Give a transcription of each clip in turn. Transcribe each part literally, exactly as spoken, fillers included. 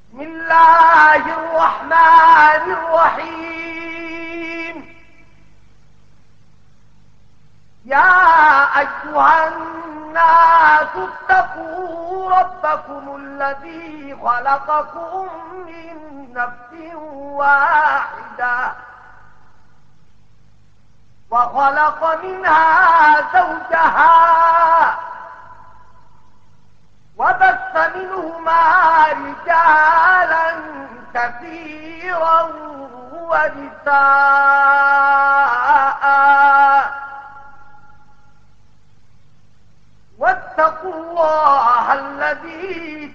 بسم الله الرحمن الرحيم. يا أيها الناس اتقوا ربكم الذي خلقكم من نفس واحدة وخلق منها زوجها وبث منهما رجالا كثيرا ونساء واتقوا الله الذي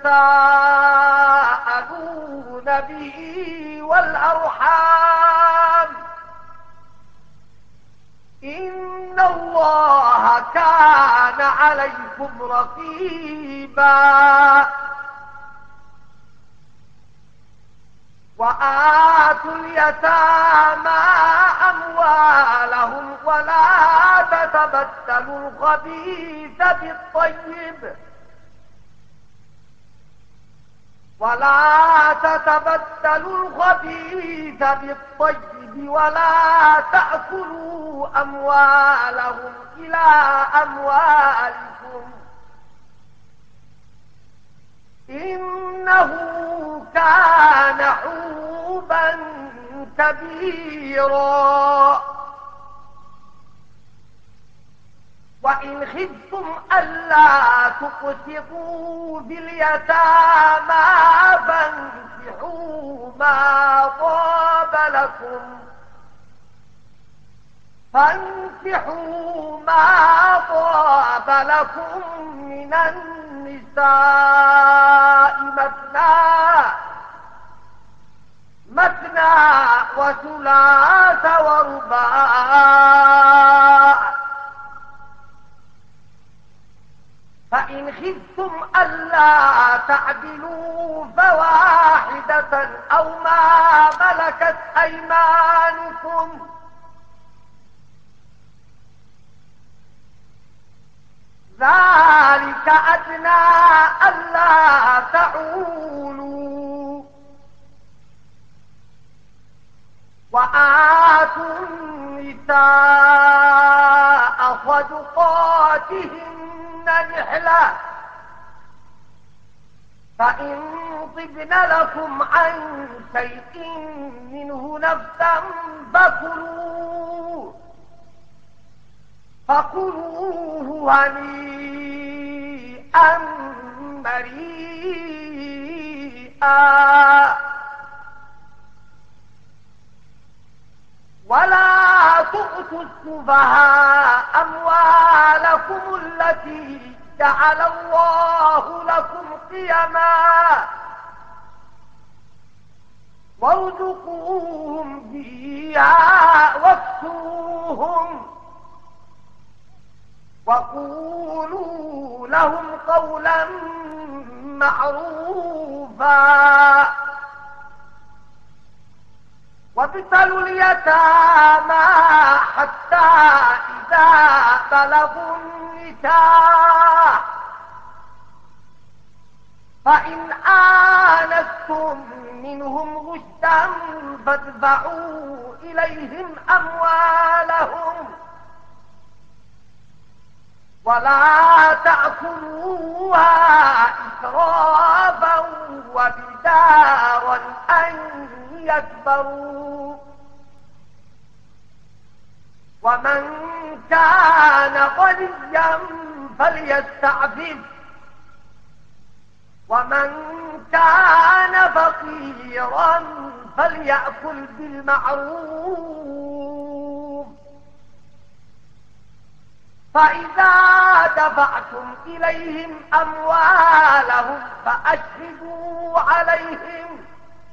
تساءلون به والأرحام إن الله كان عليكم رقيبا. وآتوا اليتامى أموالهم ولا تتبدلوا الخبيث بالطيب ولا تتبدلوا الخبيث بالطيب ولا تأكلوا أموالهم إلى أموالكم إنه كان حوبا كبيرا. وإن خفتم ألا تقسطوا باليتامى فانكحوا ما طاب لكم فانكحوا ما طاب لكم من النساء مثنى مثنى وثلاث ورباع فإن خفتم ألا تعدلوا فواحدة أو ما ملكت أيمانكم ذلك أدنى ألا تعولوا. وآتوا النساء صدقاتهن نحلة فإن طبن لكم عن شيء منه نفسا فكلوه فكلوه هنيئا مريئا. ولا تؤتوا السفهاء أموالكم التي جعل الله لكم قيما وارزقوهم فيها واكسوهم وقولوا لهم قولا معروفا. وابتلوا اليتامى حتى إذا بلغوا النكاح فإن آنستم منهم رشدا فادفعوا إليهم أموالهم ولا تأكلوها إسرافا وبدارا أن يكبروا. ومن كان غنيا فليستعفف ومن كان فقيرا فليأكل بالمعروف. فإذا دفعتم إليهم أموالهم فأشهدوا عليهم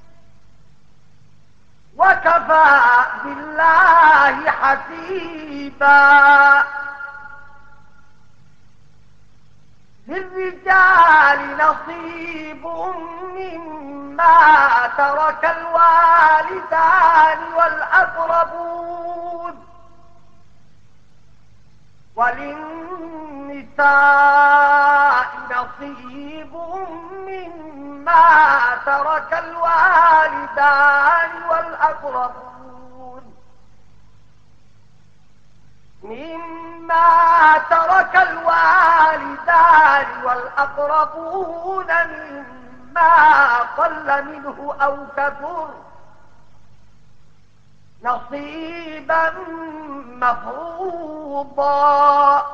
وكفى بالله حسيبا. للرجال نصيب مما ترك الوالدان والأقربون وللنساء نصيب مما ترك الوالدان والأقربون مما ترك الوالدان والأقربون مما قل منه أو كثر نصيبا مفروضا.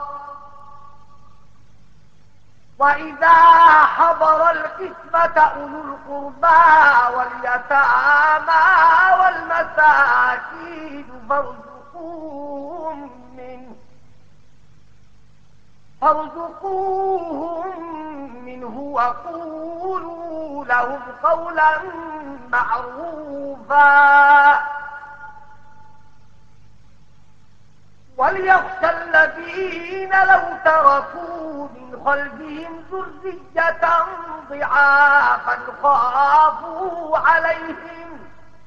وإذا حضر القسمة أولو القربى واليتامى والمساكين فارزقوهم منه فارزقوهم منه وقولوا لهم قولا معروفا. وليخشى الذين لو تركوا من خلفهم ذرية ضعافا خافوا عليهم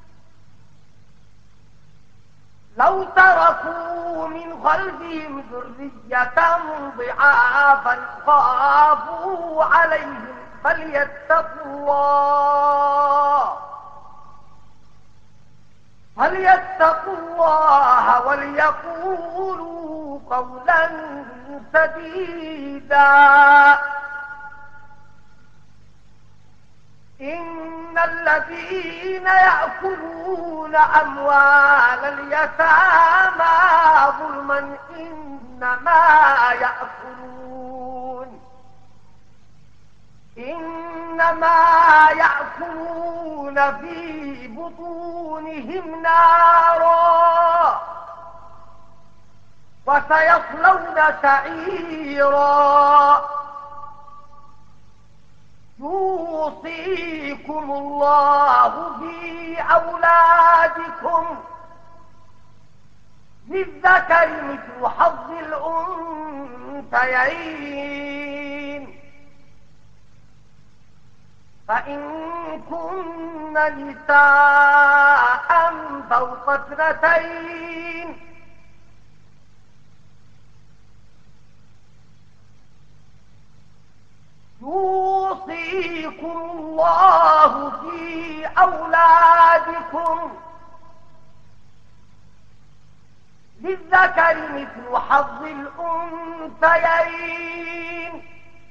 لو تركوا من خلفهم ذرية ضعافا خافوا عليهم فليتقوا الله فليتقوا الله وليقولوا قولا سديدا. إن الذين يأكلون أموال اليتامى ظلما إنما يأكلون إنما يأكلون في بطونهم نارا وسيصلون سعيرا. يوصيكم الله في أولادكم للذكر مثل حظ الأنثيين. فإن كن نساء فوق اثنتين يوصيكم الله في أولادكم للذكر مثل حظ الأنثيين.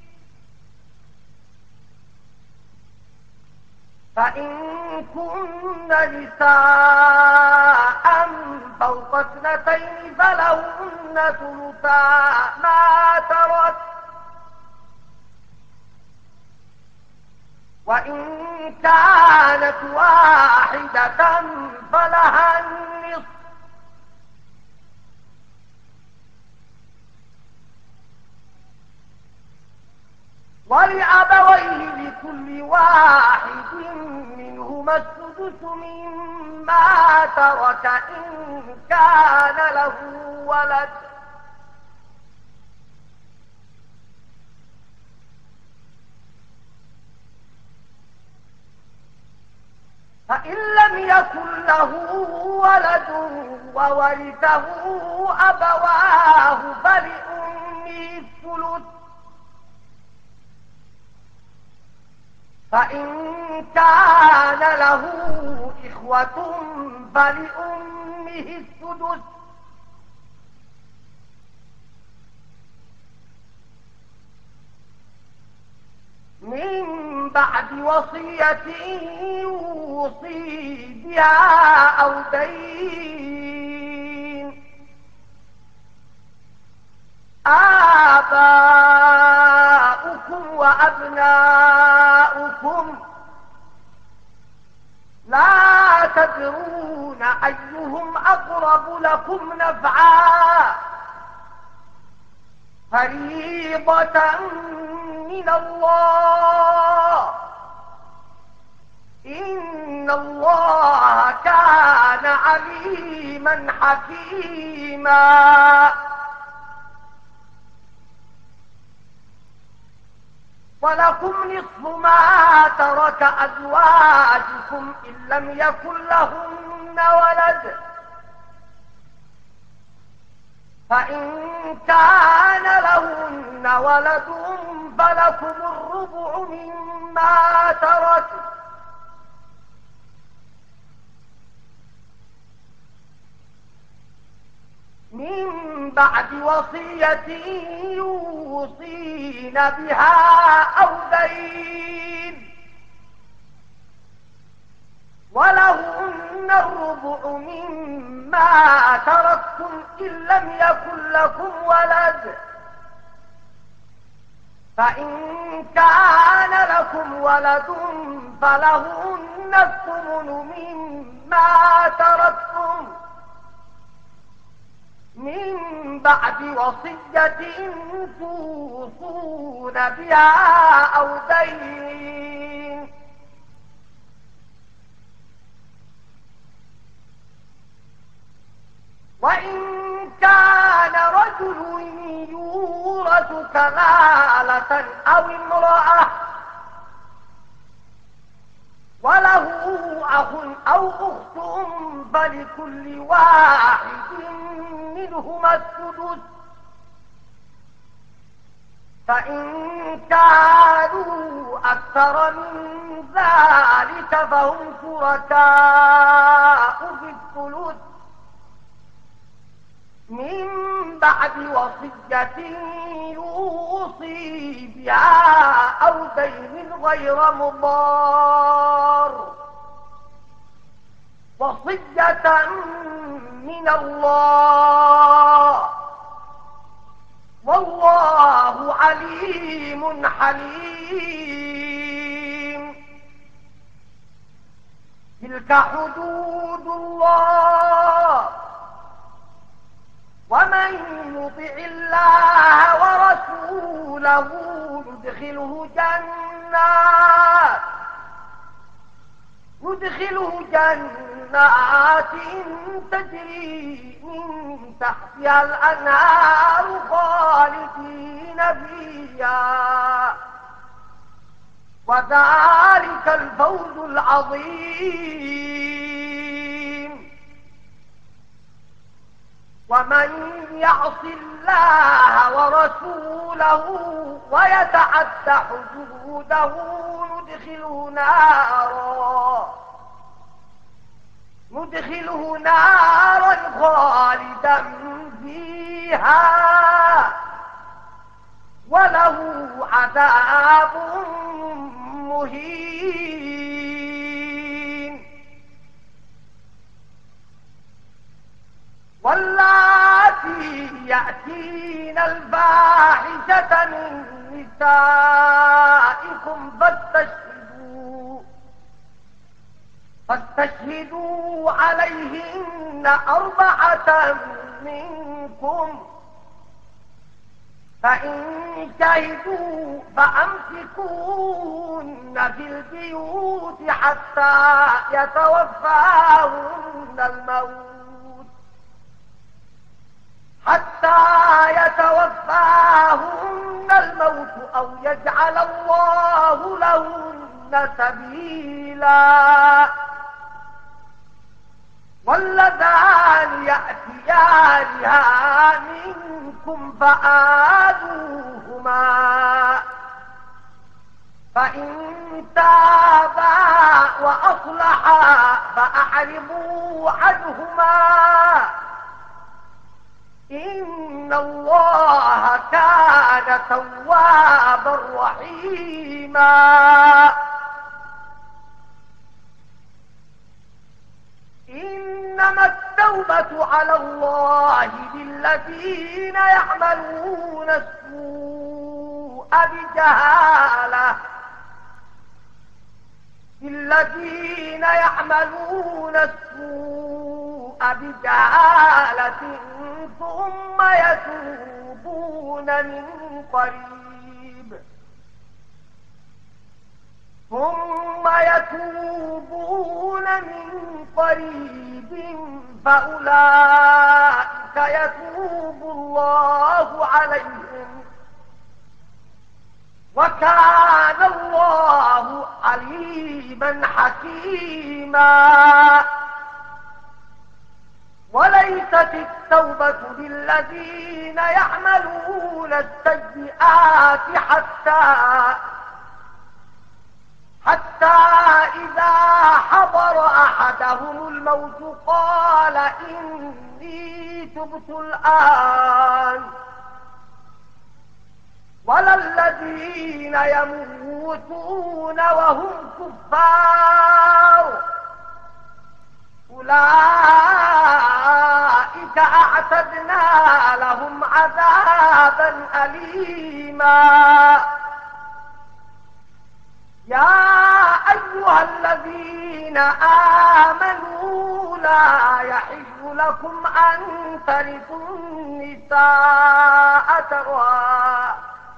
فإن كن نساء فوق اثنتين فلهن ثلثا ما ترك وإن كانت واحدة فلها النصف ولأبويه لكل واحد منهما السدس مما ترك إن كان له ولد فإن لم يكن له ولد وورثه أبواه فلأمه الثلث فإن كان له إخوة فلأمه السدس من بعد وصية يوصي بها أو دين. آباؤكم وأبناؤكم لا تدرون أيهم أقرب لكم نفعا فريضة من الله إن الله كان عليما حكيما. ولكم نصف ما ترك أزواجكم إن لم يكن لهن ولد فإن كان لهن ولد فلكم الربع مما ترك من بعد وصية يوصين بها أو دين، ولهن الربع مما تركتم إن لم يكن لكم ولد، فإن كان لكم ولد فلهن الثمن مما تركتم من بعد وصية توصون بها أو دين. وإن كان رجل يورث كلالة أو امرأة وله أخ أو أخت فلكل واحد منهما السدس، فإن كانوا أكثر من ذلك فهم شركاء في الثلث من بعد وصية يوصي بها أو دين غير مضار، وصية من الله والله عليم حليم. تلك حدود الله، ومن يطع الله ورسوله يدخله جنات يدخله جنات تجري من تحتها الأنهار خالدين فيها، وذلك الفوز العظيم. ومن يعص الله ورسوله ويتعد حدوده ندخله نارا ندخله نارا خالدا فيها وله عذاب مهين. واللاتي يأتين الفاحشة من نسائكم فاستشهدوا فاستشهدوا عليهن أربعة منكم، فإن شهدوا فأمسكوهن في البيوت حتى يتوفاهن الموت حتى يتوفاهن الموت أو يجعل الله لهن سبيلا. واللذان يأتيانها منكم فآذوهما، فإن تابا وأصلحا فأعرضوا عنهما، إن الله كان توابا رحيما. إنما التوبة على الله للذين يعملون السوء بجهالة للذين يعملون السوء بجهالة ثم يتوبون من قريب ثم يتوبون من قريب فأولئك يتوب الله عليهم، وكان الله عليما حكيما. وليست التوبة للذين يعملون السيئات حتى حتى إذا حضر أحدهم الموت قال إني تبت الآن، ولا الذين يموتون وهم كفار أولئك أعتدنا لهم عذابا أليما. يا أيها الذين آمنوا لا يحل لكم أن ترثوا النساء كرها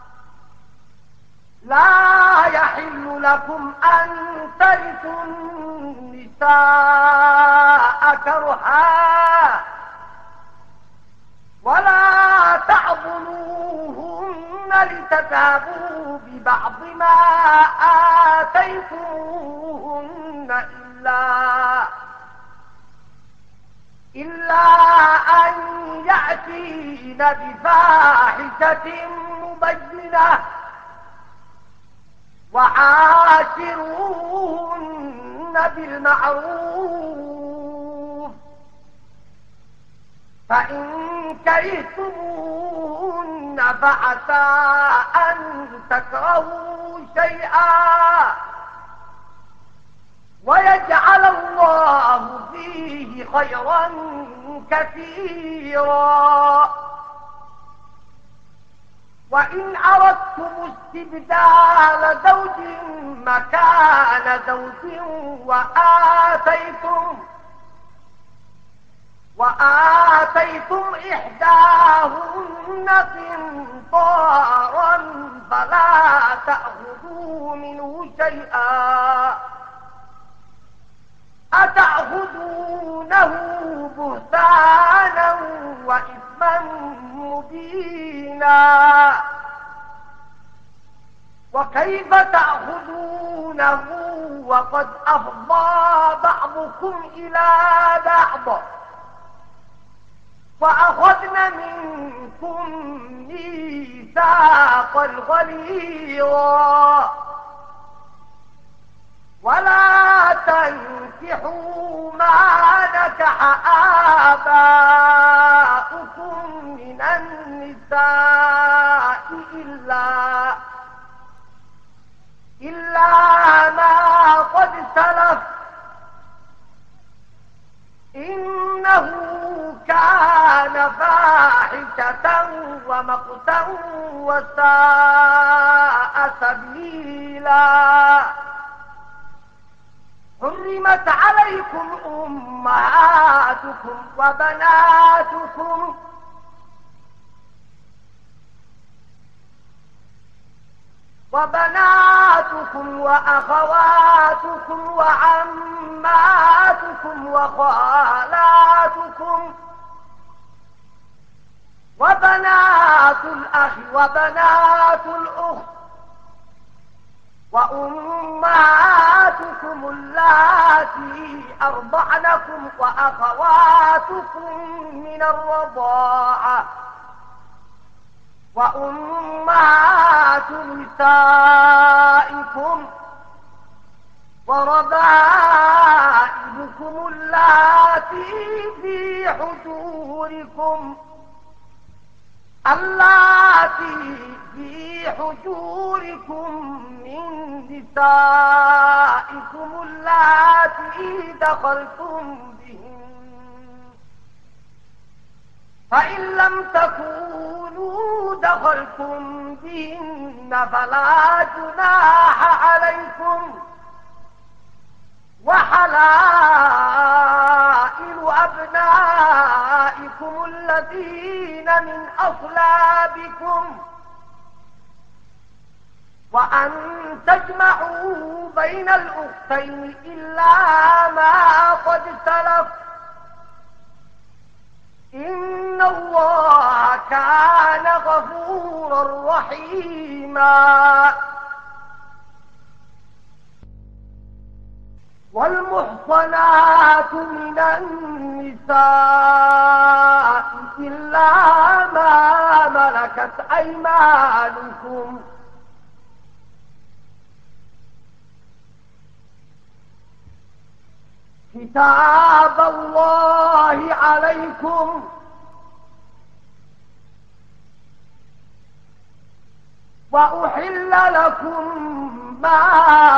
لا يحل لكم أن ترثوا النساء كرها ولا تعضلوهن لتذهبوا ببعض ما آتيتموهن إلا إلا أن يأتين بفاحشة مبينة وعاشروهن بالمعروف، فإن كرهتموهن فعسى أن تكرهوا شيئا ويجعل الله فيه خيرا كثيرا. وإن أردتم استبدال زوج مكان زوج وآتيتم وآتيتم إحداهن قنطارا فلا تأخذوا منه شيئا أتأخذونه بهتانا وإثما مبينا. وكيف تأخذونه وقد أفضى بعضكم إلى بعض وأخذن منكم ميثاقا غليظا. ولا تنكحوا ما نكح آباؤكم من النساء إلا إلا ما قد سلف إنه كان فاحشة ومقتا وساء سبيلا. حرمت عليكم أمهاتكم وبناتكم وبناتكم وأخواتكم وعماتكم وخالاتكم وبنات الأخ وبنات الأخت وأمهاتكم اللاتي أرضعنكم وأخواتكم من الرضاعة وأمهات نسائكم وربائبكم اللاتي في حجوركم اللاتي في حجوركم من نسائكم اللاتي دخلتم بهن، فإن لم تكونوا دخلتم بهن فلا جناح عليكم، وحلائل أبنائكم الذين من أصلابكم، وأن تجمعوا بين الأختين إلا ما قد سلف، إن الله كان غفورا رحيما. والمحصنات من النساء إلا ما ملكت أيمانكم كتاب الله عليكم وأحل لكم ما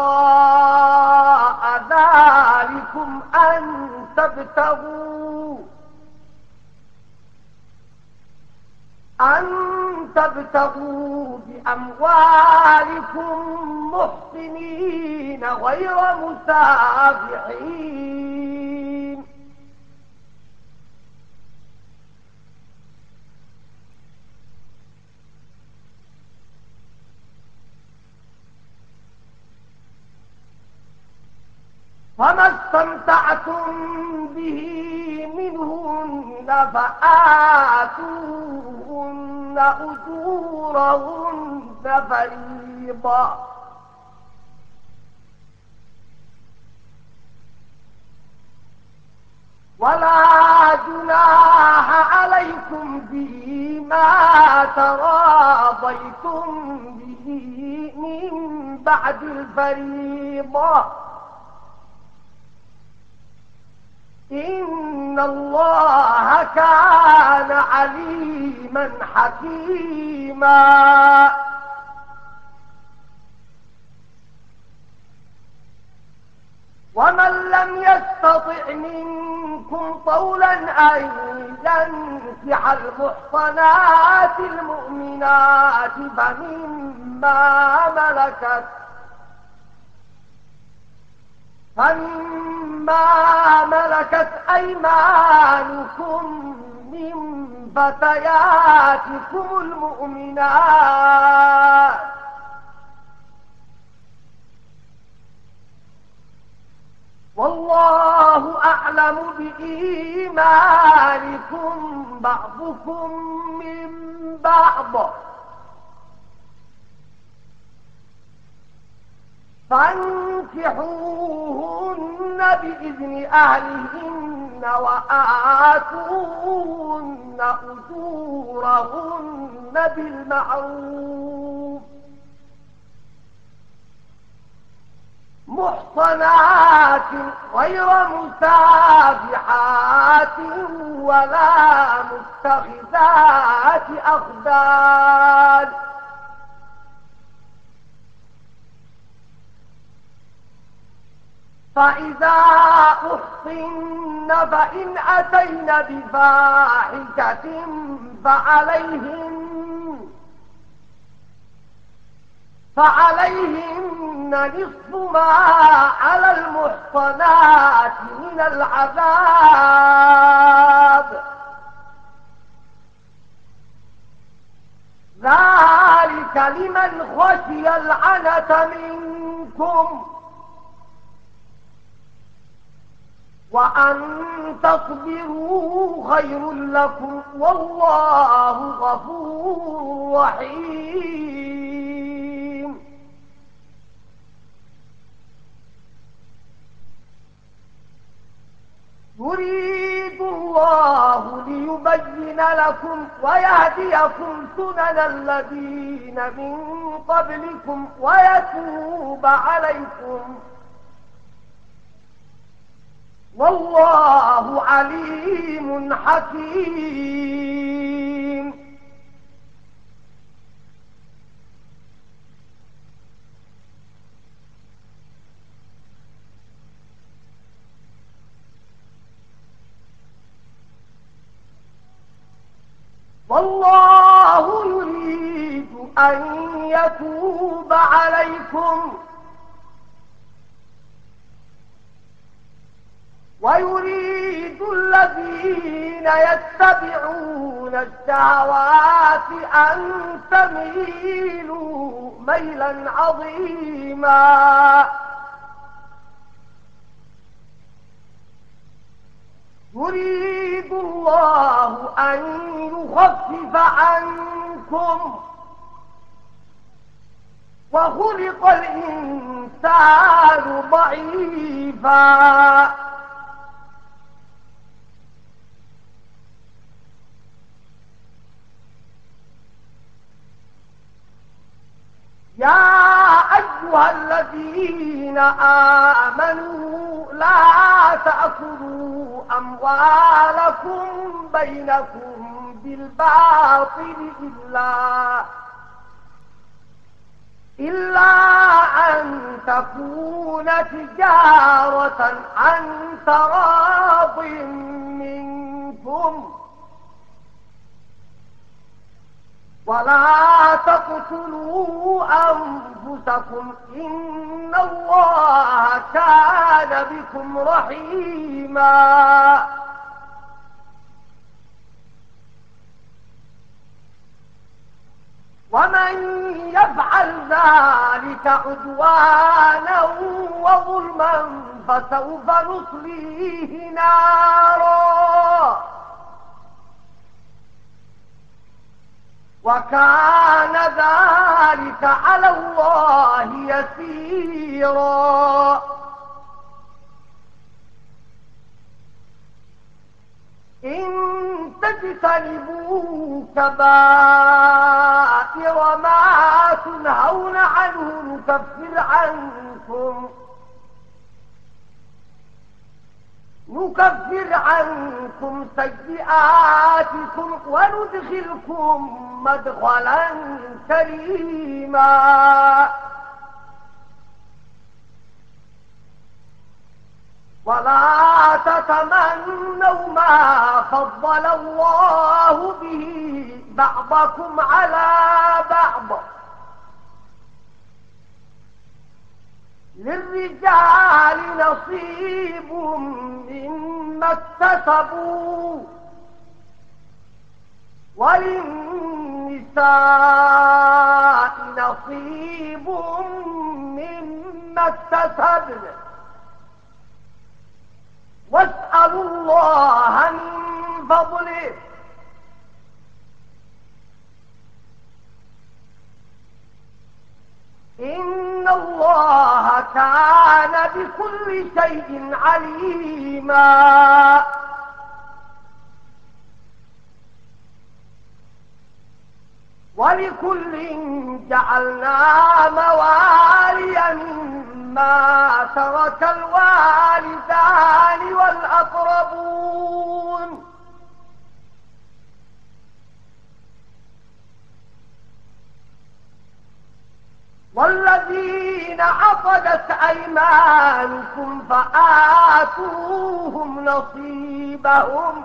وراء ذلكم أن تبتغوا أن تبتغوا بأموالكم محسنين غير مسافحين فما استمتعتم به منهن فآتوهن أجورهن فريضة ولا جناح عليكم فيما تراضيتم به من بعد الفريضة إن الله كان عليما حكيما ومن لم يستطع منكم طولا أن ينكح المحصنات المؤمنات فمما ملكت فمما ملكت أيمانكم من فتياتكم المؤمنات والله أعلم بإيمانكم بعضكم من بعض فانكحوهن بإذن أهلهن وآتوهن أجورهن بالمعروف محصنات غير مسافحات ولا متخذات أخدان فإذا أحصن فإن أتين بفاحشة فعليهن فعليهن نصف ما على المحصنات من العذاب ذلك لمن خشي العنة منكم وأن تصبروا خير لكم والله غفور رحيم يريد الله ليبين لكم ويهديكم سنن الذين من قبلكم ويتوب عليكم والله عليم حكيم والله يريد أن يتوب عليكم ويريد الذين يتبعون الشهوات أن تميلوا ميلا عظيما يريد الله أن يخفف عنكم وخلق الإنسان ضعيفا يا أيها الذين آمنوا لا تأكلوا أموالكم بينكم بالباطل إلا إلا أن تكون تجارة عن تراض منكم ولا تقتلوا أنفسكم إن الله كان بكم رحيما ومن يفعل ذلك عدوانا وظلما فسوف نصليه نارا وكان ذلك على الله يسيرا إن تجتنبوا كبائر ما تنهون عنه نكفر عنكم نكفر عنكم سيئاتكم وندخلكم مدخلا كريما ولا تتمنوا ما فضل الله به بعضكم على بعض للرجال نصيب مما اكتسبوا وللنساء نصيب مما اكتسبن واسألوا الله من فضله إن الله كان بكل شيء عليما ولكل جعلنا موالي مما ترك الوالدان والأقربون والذين عقدت أيمانكم فآتوهم نصيبهم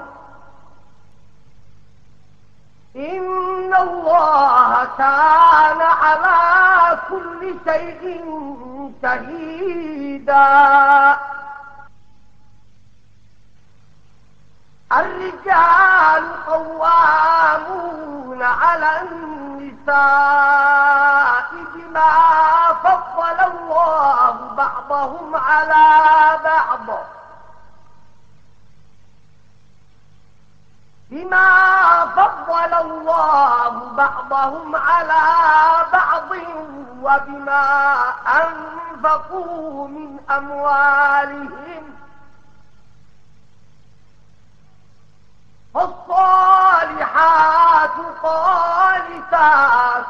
إن الله كان على كل شيء شهيدا الرجال قوامون على النساء بما فضل الله بعضهم على بعض بما فضل الله بعضهم على بعض وبما أنفقوا من أموالهم فالصالحات قانتات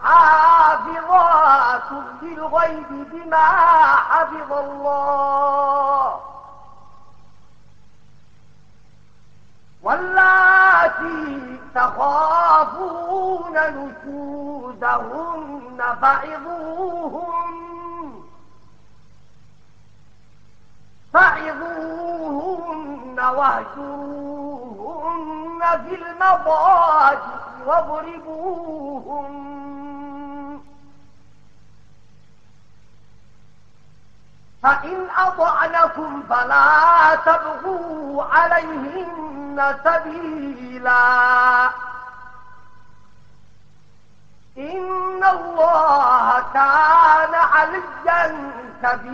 حافظات للغيب بما حفظ الله واللاتي تخافون نشوزهن فعظوهن فعظوهن واهجروهن في المضاجع واضربوهن فإن أطعنكم فلا تبغوا عليهن سبيلا إن الله كان عليا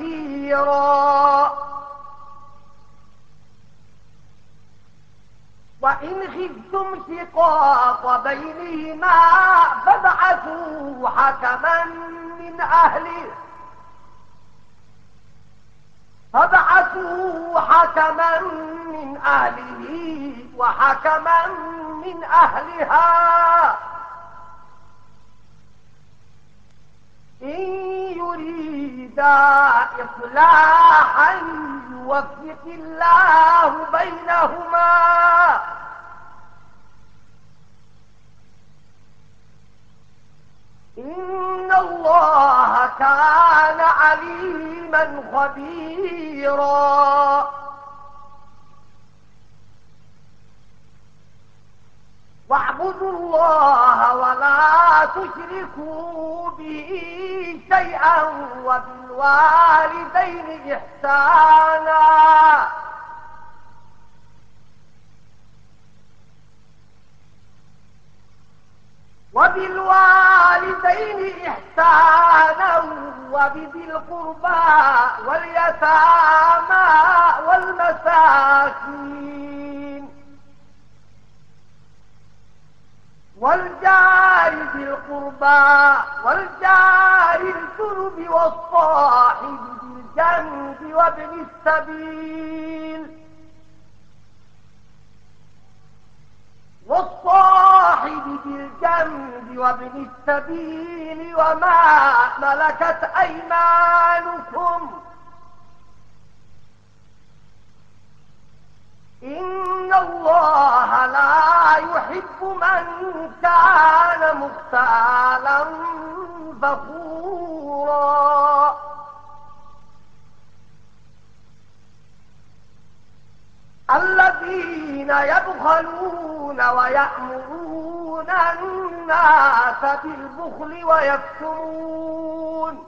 كبيرا وإن خفتم شقاق بينهما فابعثوا حكما من أهله فابعثوا حكما من أهله وحكما من أهلها إن يريدا إصلاحا يوفق الله بينهما إن الله كان عليما خبيرا واعبدوا الله ولا تشركوا به شيئا وبالوالدين إحسانا وبالوالدين إحسانا وبذي القربى واليتامى والمساكين والجار ذي القربى والجار الجنب والصاحب بالجنب وابن السبيل والصاحب بالجنب وابن السبيل وما ملكت أيمانكم إن الله لا يحب من كان مختالا فخورا الذين يبخلون ويأمرون الناس بالبخل ويكتمون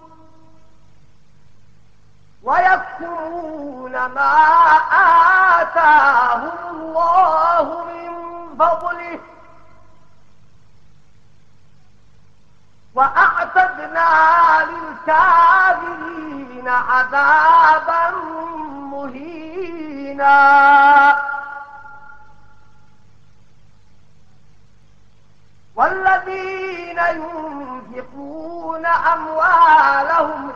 ويكتمون ما آتاهم الله من فضله وأعتدنا للكافرين عذابا مهينا والذين ينفقون أموالهم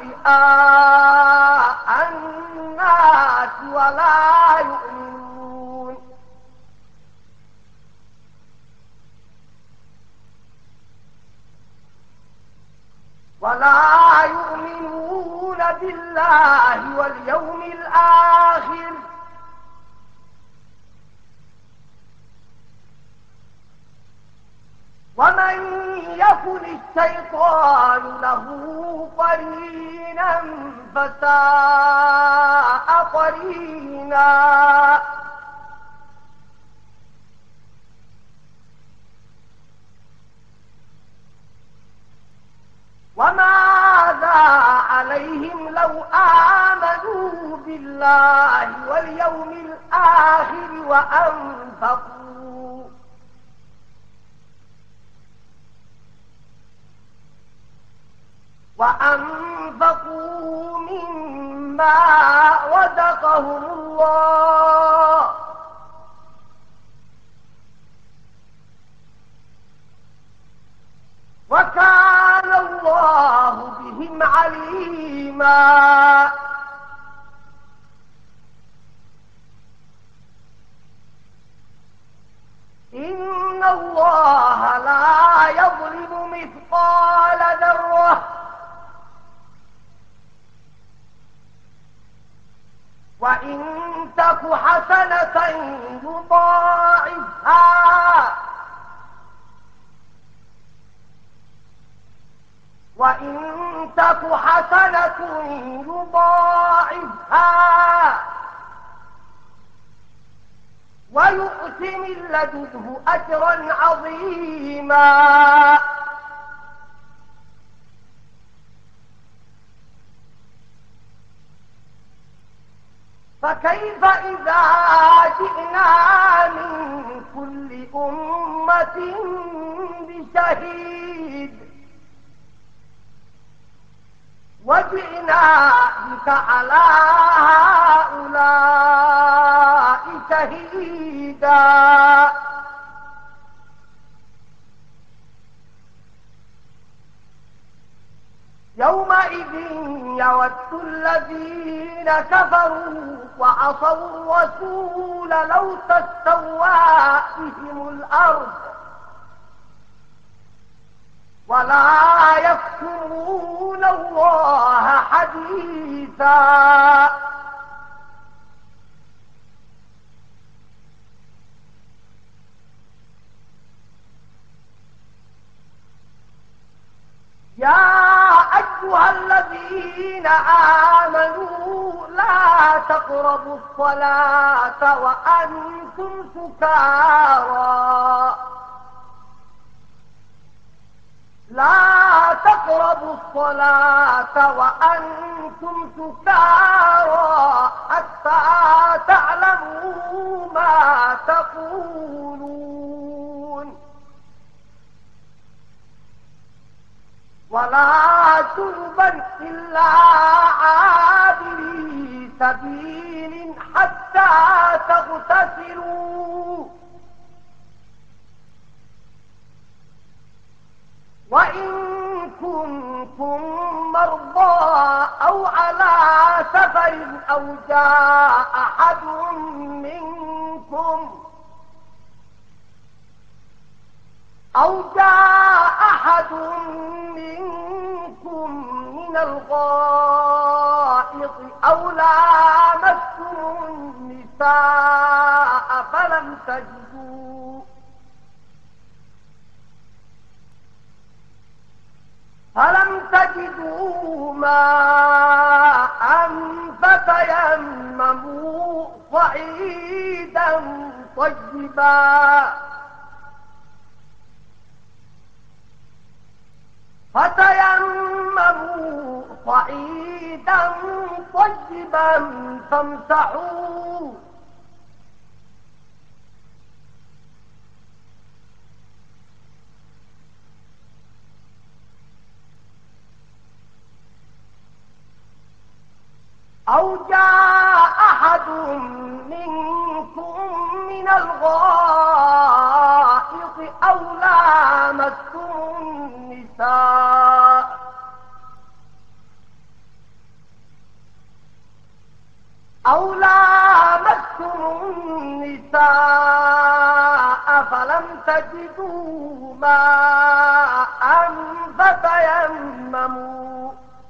رئاء الناس ولا يؤمنون ولا يؤمنون بالله واليوم الآخر ومن يكن الشيطان له قرينا فساء قرينا وماذا عليهم لو آمنوا بالله واليوم الآخر وأنفقوا وأنفقوا مما رزقهم الله وكان الله بهم عليما إن الله لا يظلم مثقال ذرة وإن تك حسنة يضاعفها وإن تك حسنة يضاعفها ويؤت من لدنه أجرا عظيما فكيف إذا جئنا من كل أمة بشهيد وجئنا بك على هؤلاء شهيدا يود الذين كفروا وعصوا الرسول لو تستوى بهم الأرض ولا يكتمون الله حديثا. يا أيها الذين آمنوا لا تقربوا الصلاة وأنتم سكارى لا تقربوا الصلاة وأنتم سكارى حتى تعلموا ما تقولون ولا جنبا إلا عابري سبيل حتى تغتسلوا وإن كنتم مرضى أو على سفر أو جاء أحد منكم أو جاء أحد منكم من الغائط أو لامستم النساء فلم تجدوا فلم تجدوا ماء فتيمموا صعيدا طيبا فتيمموا صعيدا طيبا فامسحوا أو جاء أحد منكم من الغائط أو لامستم النساء أو لامستم النساء فلم تجدوا ماء فتيمموا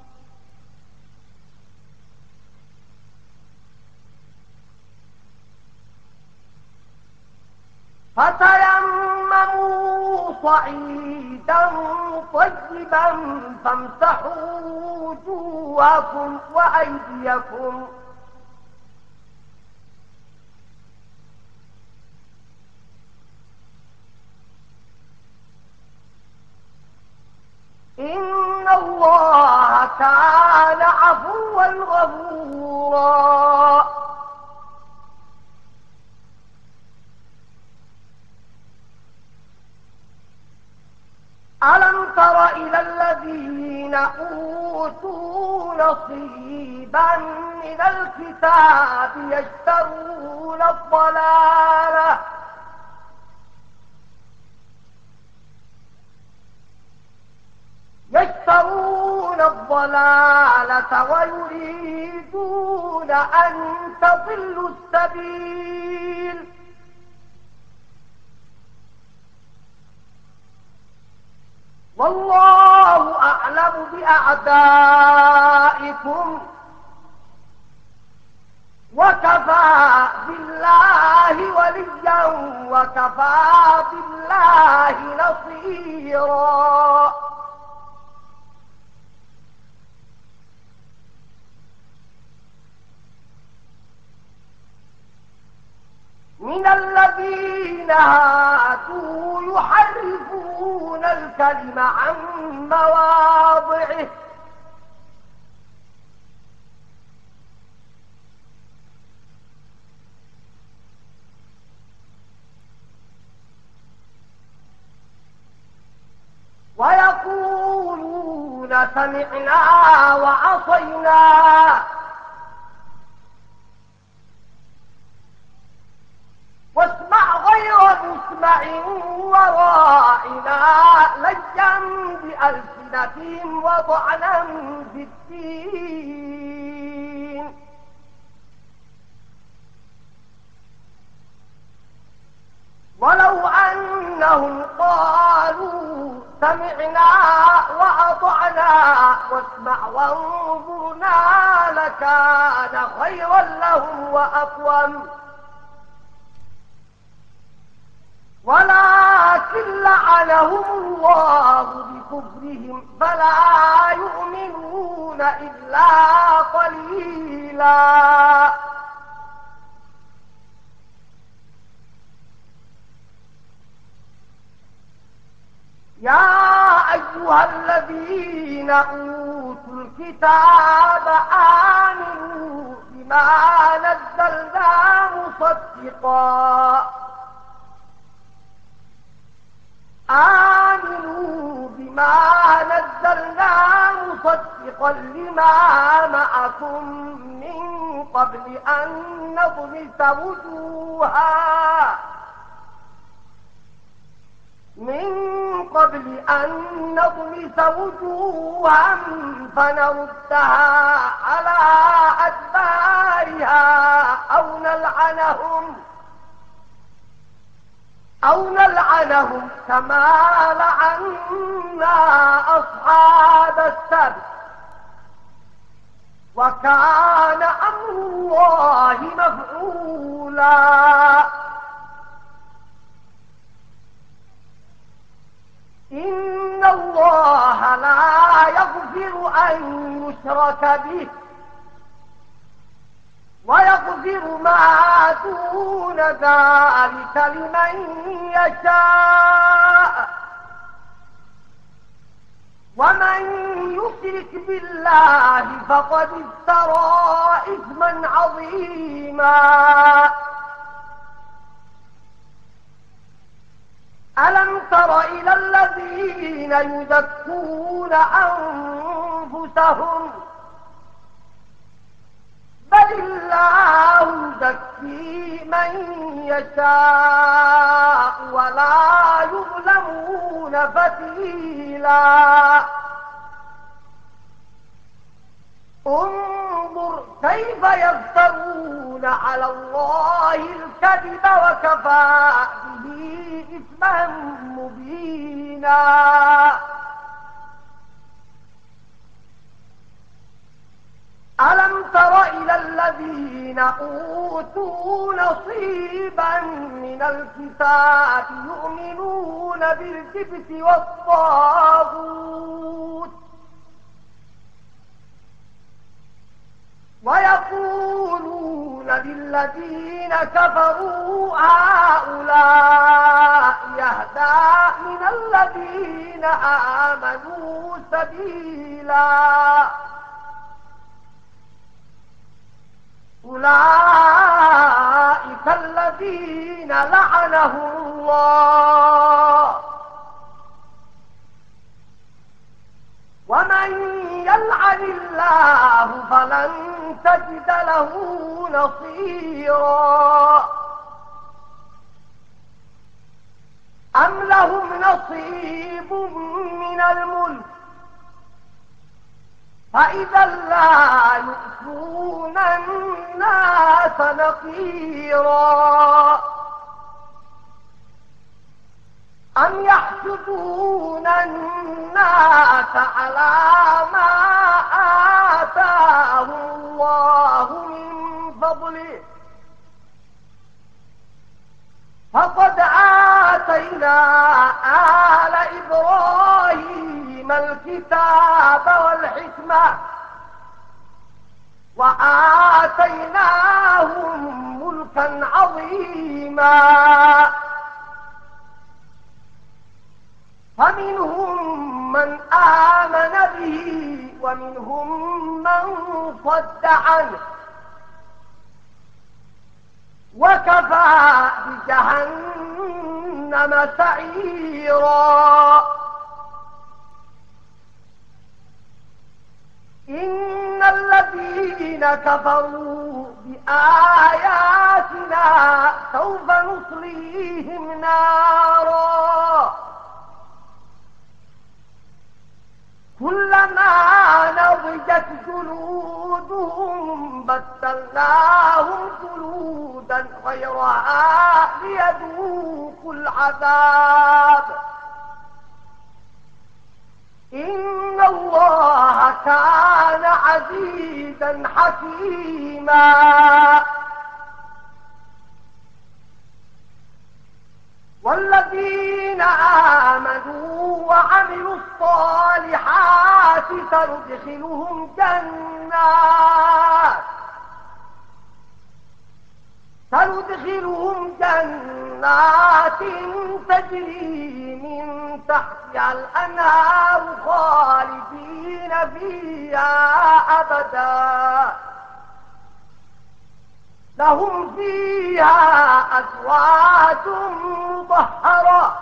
فتيمموا صعيدا طيبا فامسحوا وجوهكم وأيديكم إن الله كان عفوا غفورا. ألم تر إلى الذين أوتوا نصيبا من الكتاب يشترون الضلالة يشترون الضلالة ويريدون أن تضلوا السبيل والله أعلم بأعدائكم وكفى بالله وليا وكفى بالله نصيرا. من الذين هادوا يحرفون الكلم عن مواضعه ويقولون سمعنا وعصينا واسمع غير مسمع وراعنا ليا بألسنتهم ألسنتهم وطعنا في الدين. ولو أنهم قالوا سمعنا وأطعنا واسمع وانظرنا لكان خيرا لهم وأقوم، ولكن لعنهم الله بكفرهم فلا يؤمنون إلا قليلا. يا أيها الذين أوتوا الكتاب آمنوا بما نزلنا مصدقا آمنوا بما نزلنا مصدقا لما معكم من قبل أن نطمس وجوها من قبل أن نطمس وجوها فنردها على أدبارها أو نلعنهم أو نلعنهم كما لعنا أصحاب السبت وكان أمر الله مفعولا. إن الله لا يغفر أن يشرك به ويغفر ما دون ذلك لمن يشاء، ومن يشرك بالله فقد افترى إثما عظيما. ألم تر إلى الذين يزكون أنفسهم بل الله يزكي من يشاء ولا يظلمون فتيلا. انظر كيف يفترون على الله الكذب وكفى به إثما مبينا. ألم تر إلى الذين أوتوا نصيبا من الكتاب يؤمنون بالجبت والطاغوت ويقولون للذين كفروا هؤلاء يهدى من الذين آمنوا سبيلا. أولئك الذين لعنهم الله ومن يلعن الله فلن تجد له نصيرا. أم لهم نصيب من الملك فإذا لا يؤتون الناس نقيرا. أم يحسدون الناس على ما آتاهم الله من فضله فقد آتينا آل إبراهيم الكتاب والحكمة وآتيناهم ملكا عظيما. فمنهم من آمن به ومنهم من صد عنه وكفى بجهنم سعيرا. إن الذين كفروا بآياتنا سوف نصليهم نارا كلما نضجت جلودهم بدلناهم جلودا غيرها ليذوقوا العذاب إن الله كان عزيزا حكيما. والذين آمنوا وعملوا الصالحات سندخلهم جنات سندخلهم جنات تجري من تحتها الأنهار خالدين فيها أبدا لهم فيها أزواج مطهرة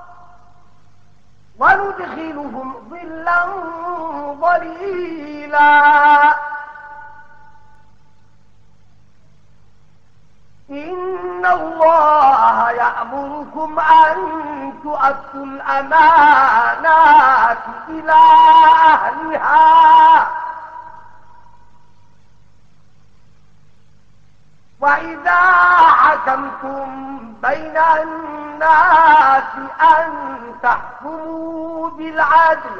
وندخلهم ظلا ظليلا. إن الله يأمركم أن تؤدوا الأمانات إلى أهلها وإذا حكمتم بين الناس أن تحكموا بالعدل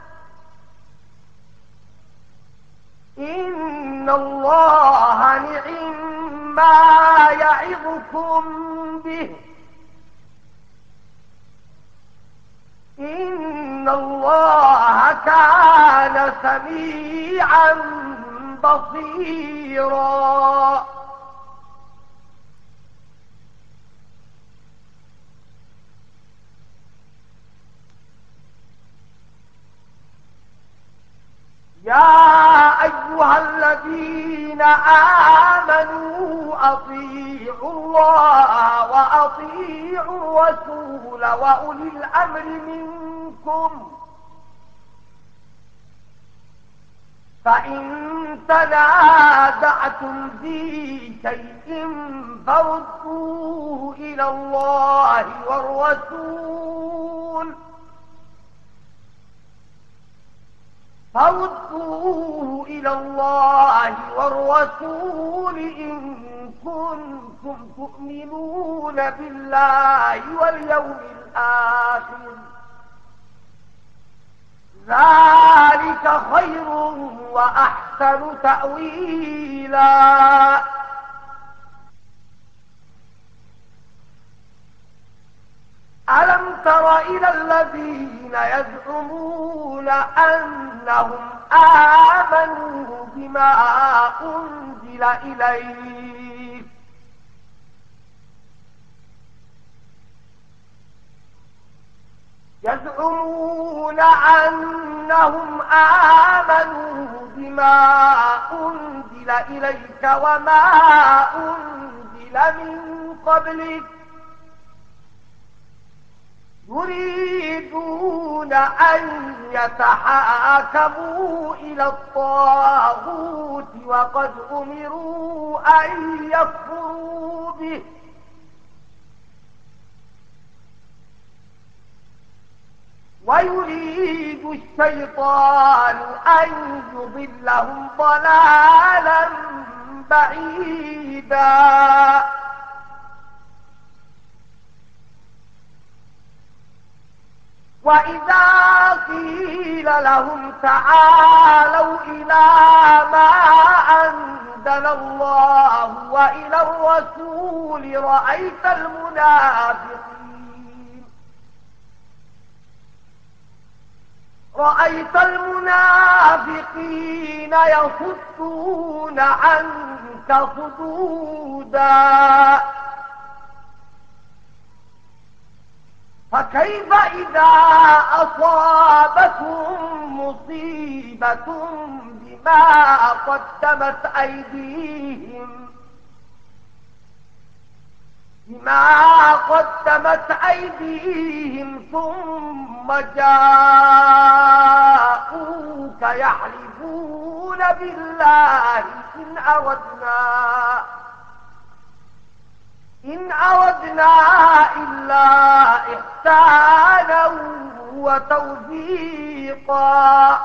إن الله نعم ما يعظكم به إن الله كان سميعا بصيرا. يا أيها الذين آمنوا أطيعوا الله وأطيعوا الرسول وأولي الأمر منكم فإن تنازعتم في شيء فردوه إلى الله والرسول فردوه إلى الله والرسول إن كنتم تؤمنون بالله واليوم الآخر ذلك خير وأحسن تأويلا. ألم تر إلى الذين يزعمون أنهم آمنوا بما أنزل إليك يزعمون أنهم آمنوا بما أنزل إليك وما أنزل من قبلك يريدون أن يتحاكموا إلى الطاغوت وقد أمروا أن يكفروا به ويريد الشيطان أن يضلهم ضلالا بعيدا. وإذا قيل لهم تعالوا إلى ما أنزل الله وإلى الرسول رأيت المنافقين رأيت المنافقين يصدون عنك صدودا. فكيف إذا أصابتهم مصيبة بما قدمت أيديهم بما قدمت أيديهم ثم جاءوك يحلفون بالله إن أردنا إن أردنا إلا إحسانا وتوفيقا.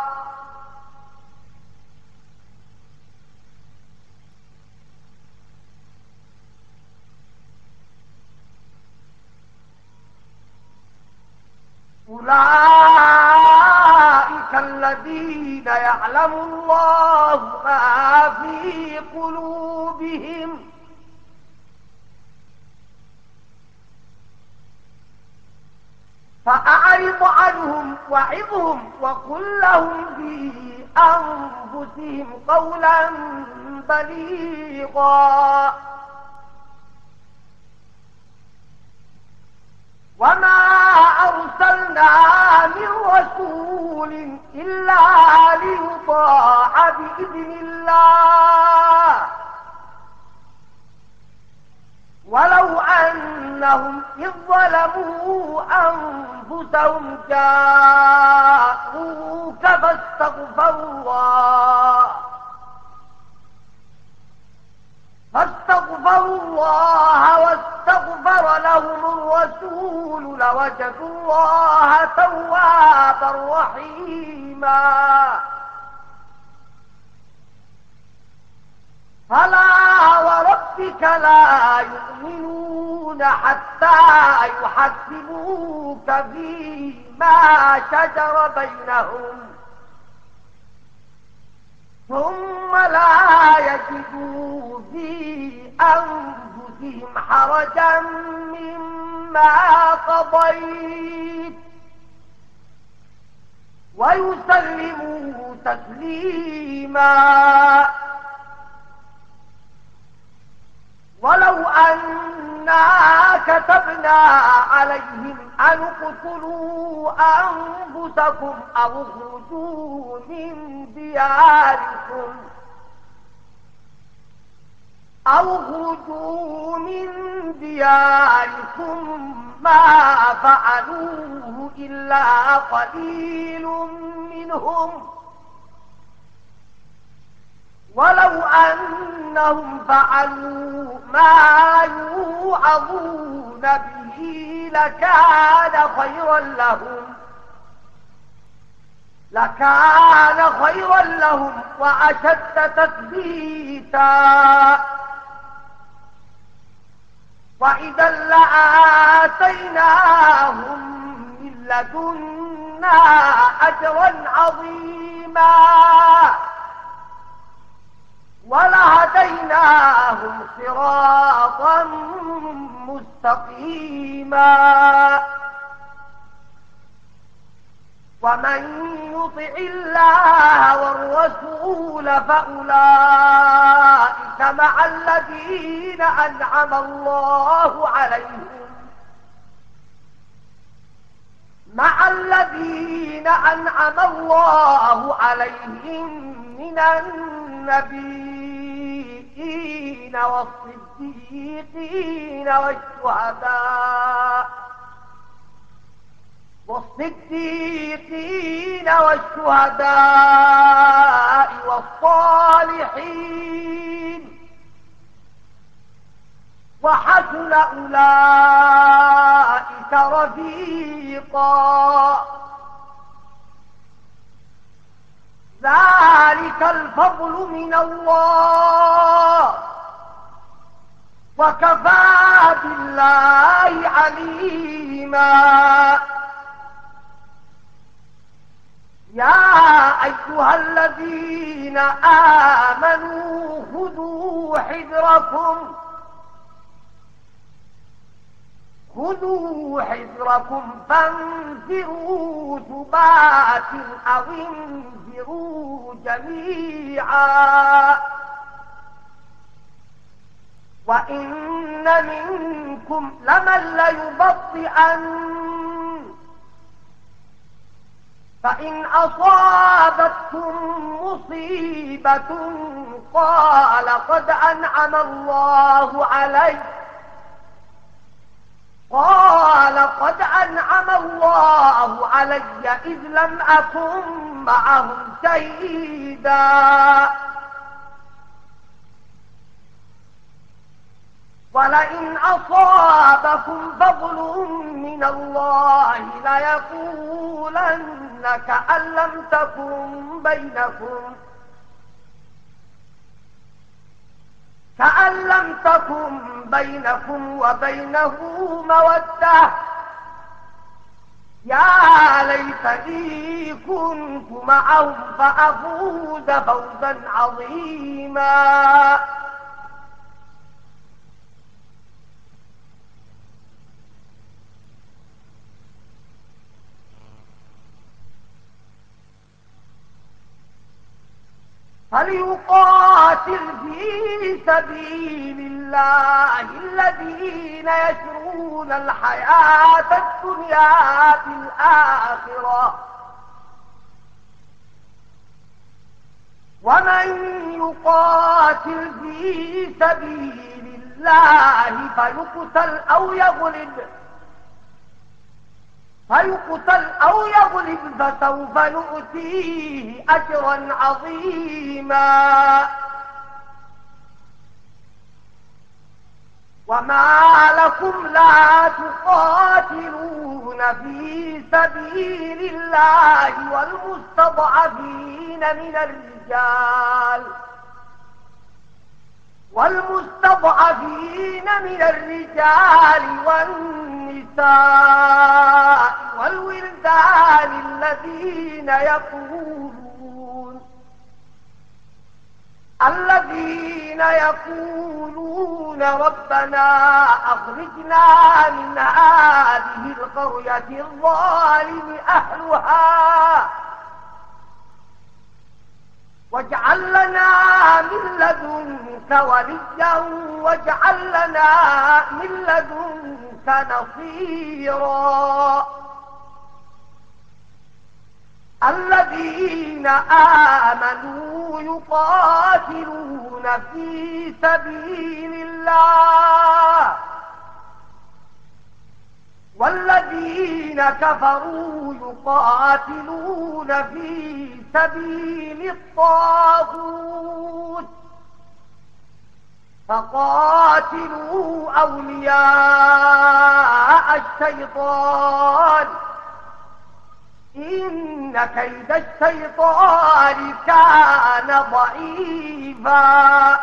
أولئك الذين يعلم الله ما في قلوبهم فأعرض عنهم وعظهم وقل لهم في أنفسهم قولا بليغا. وما أرسلنا من رسول إلا ليطاع بإذن الله ولو أنهم إذ ظلموا أنفسهم جاءوك فاستغفروا الله فاستغفروا الله واستغفر لهم الرسول لوجدوا الله توابا رحيما. فلا وربك لا يؤمنون حتى يحكموك فيما شجر بينهم ثم لا يجدوا في أنفسهم حرجا مما قضيت ويسلموا تسليما. ولو أنا كتبنا عليهم أن اقتلوا أنفسكم أو اخرجوا من دياركم أو اخرجوا من دياركم ما فعلوه إلا قليل منهم ولو أنهم فعلوا ما يوعظون به لكان خيرا لهم لكان خيرا لهم وأشد تثبيتا وإذا لآتيناهم من لدنا أجرا عظيما ولهديناهم صراطا مستقيما. ومن يطع الله والرسول فأولئك مع الذين أنعم الله عليهم مع الذين أنعم الله عليهم من النبيين والصديقين والشهداء والصديقين والشهداء والصالحين وحسن أولئك رفيقا. ذلك الفضل من الله وكفى بالله عليما. يا أيها الذين آمنوا خذوا حذركم خذوا حذركم فانفروا ثبات أو انفروا جميعا. وإن منكم لمن ليبطئن فإن أصابتكم مصيبة قال قد أنعم الله علي قال قد أنعم الله علي إذ لم أكن معهم شهيدا. ولئن أصابكم فضل من الله ليقولن كأن لم تكن بينكم كأن لم تكن بينكم وبينه مودة يا ليتني كنت معهم فأفوز فوزا عظيما. فليقاتل في سبيل الله الذين يشرون الحياة الدنيا بالآخرة ومن يقاتل في سبيل الله فيقتل أو يغلب فيقتل أو يغلب فسوف نؤتيه أجرا عظيما. وما لكم لا تقاتلون في سبيل الله والمستضعفين من الرجال والمستضعفين من الرجال والنساء والولدان الذين يقولون الذين يقولون ربنا أخرجنا من هذه القرية الظالم أهلها واجعل لنا من لدنك وليا واجعل لنا من لدنك نصيرا. الذين آمنوا يقاتلون في سبيل الله والذين كفروا يقاتلون في سبيل الطاغوت فقاتلوا أولياء الشيطان إن كيد الشيطان كان ضعيفا.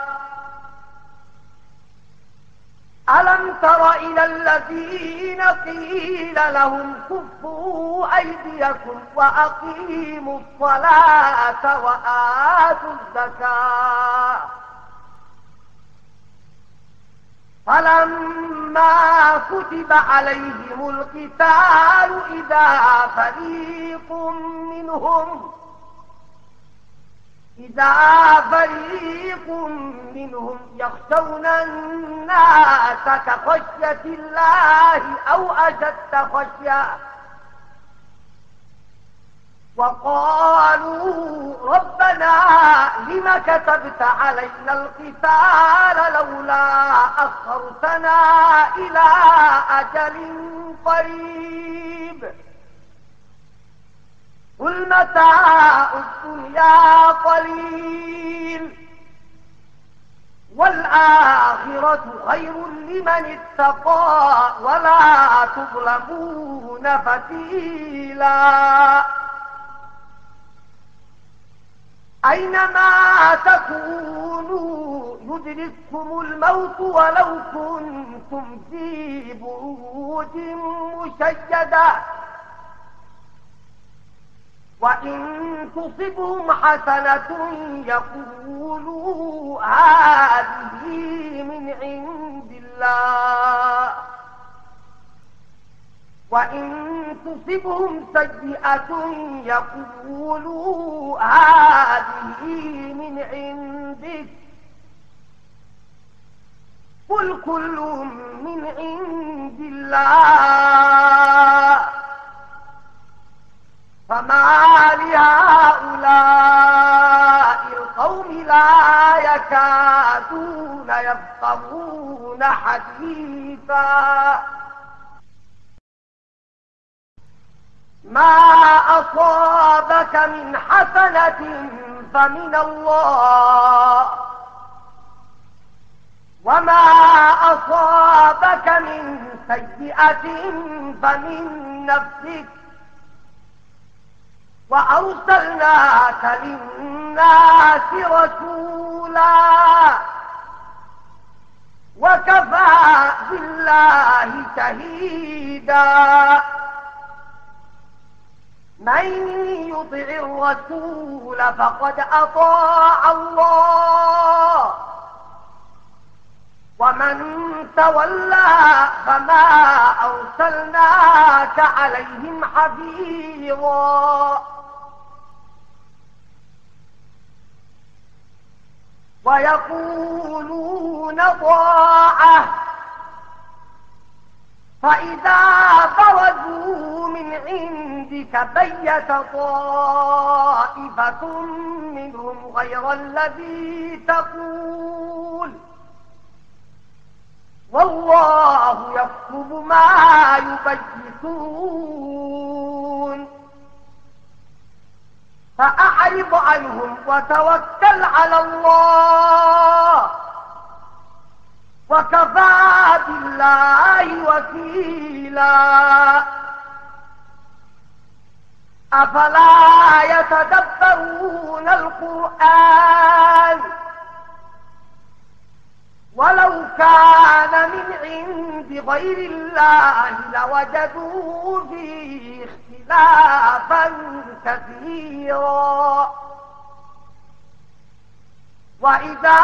ألم تر إلى الذين قيل لهم كفوا أيديكم وأقيموا الصلاة وآتوا الزكاة فلما كتب عليهم القتال إذا فريق منهم إذا فريق منهم يخشون الناس كخشية الله أو أشد خشية وقالوا ربنا لم كتبت علينا القتال لولا أخرتنا إلى أجل قريب قل متاع الدنيا قليل والآخرة خير لمن اتقى ولا تظلمون فتيلا. أينما تكونوا يدرككم الموت ولو كنتم في بروج مشيدة وإن تصبهم حسنة يقولوا هذه من عند الله وإن تصبهم سيئة يقولوا هذه من عندك قل كل من عند الله فما لهؤلاء القوم لا يكادون يفقهون حديثا. ما أصابك من حسنة فمن الله وما أصابك من سيئة فمن نفسك وأرسلناك للناس رسولا وكفى بالله شهيدا. من يطع الرسول فقد أطاع الله ومن تولى فما أرسلناك عليهم حفيظا. ويقولون طاعة فإذا برزوا من عندك بيت طائفة منهم غير الذي تقول والله يكتب ما يبيتون. فأعرض عنهم وتوكل على الله وكفى بالله وكيلا. أفلا يتدبرون القرآن ولو كان من عند غير الله لوجدوا فيه اختلافا كثيرا. وإذا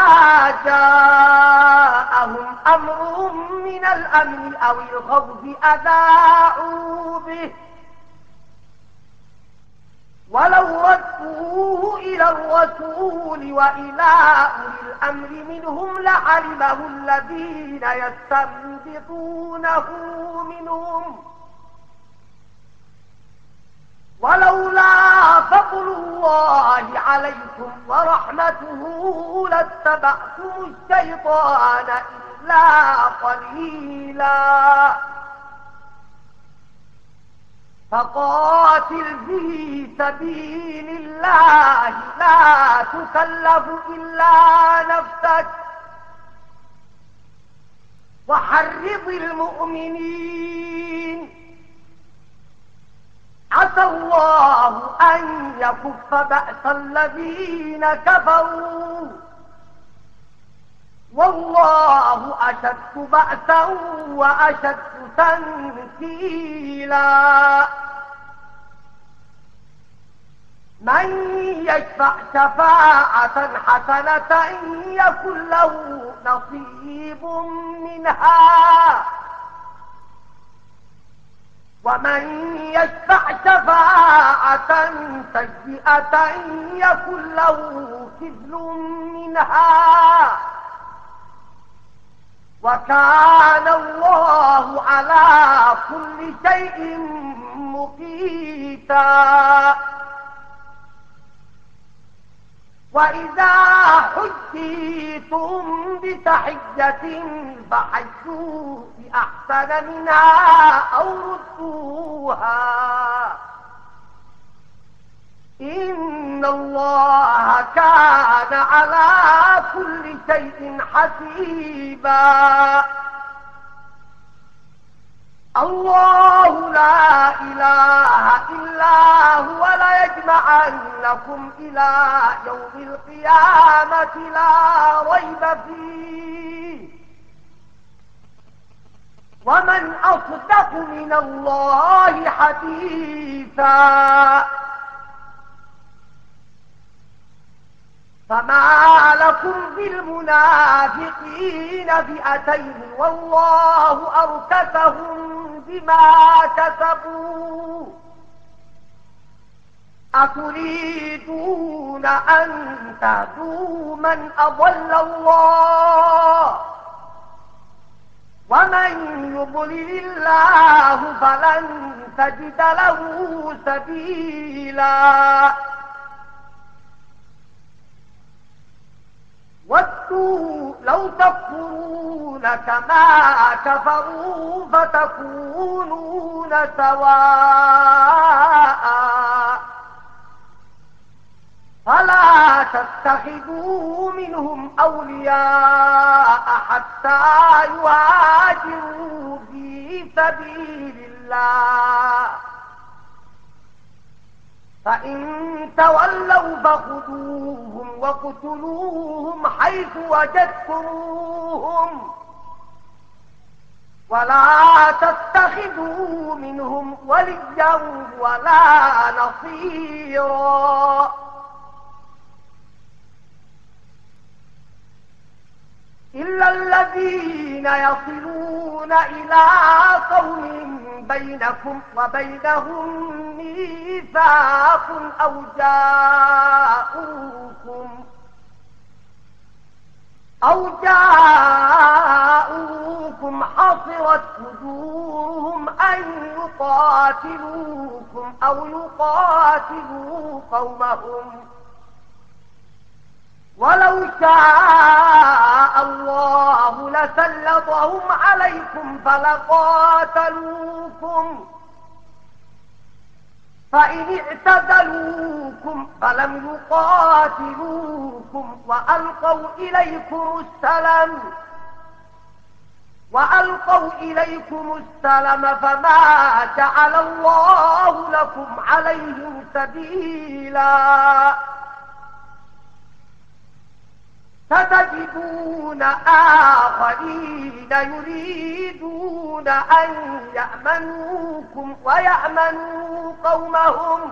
جاءهم أمر من الأمن أو الخوف أذاعوا به ولو ردوه إلى الرسول وإلى أولي الأمر منهم لعلمه الذين يستنبطونه منهم ولولا فضل الله عليكم ورحمته لاتبعتم الشيطان إلا قليلا. فقاتل في سبيل الله لا تكلف إلا نفسك وحرض المؤمنين. عسى الله أن يكف بأس الذين كفروا والله أشد بأسا وأشد تنكيلا. من يشفع شفاعة حسنة يكن له نصيب منها ومن يشفع شفاعة سيئة يكن له كفل منها وكان الله على كل شيء مقيتا. وإذا حجيتم بتحية فحجوا بأحسن منها أو ردوها إن الله كان على كل شيء حسيبا. الله لا إله إلا هو ليجمعنكم إلى يوم القيامة لا ريب فيه ومن أصدق من الله حديثا. فما لكم بالمنافقين فئتين والله أركسهم بما كسبوا أتريدون أن تهدوا من أضل الله ومن يضلل الله فلن تجد له سبيلا. ودوا لو تكفرون كما كفروا فتكونون سواء فلا تتخذوا منهم أولياء حتى يهاجروا في سبيل الله، فإن تولوا فخذوهم وقتلوهم حيث وجدتموهم، ولا تتخذوا منهم وليا ولا نصيرا، إلا الذين يصلون إلى قوم بينكم وبينهم ميثاق أو جاءوكم أو جاءوكم حصرت وجوههم أن يقاتلوكم أو يقاتلوا قومهم، ولو شاء الله لسلطهم عليكم فلقاتلوكم، فإن اعتزلوكم فلم يقاتلوكم وألقوا إليكم السلام وألقوا إليكم السلام فما جعل الله لكم عليهم سبيلا، ستجدون آخرين يريدون أن يأمنوكم ويأمنوا قومهم،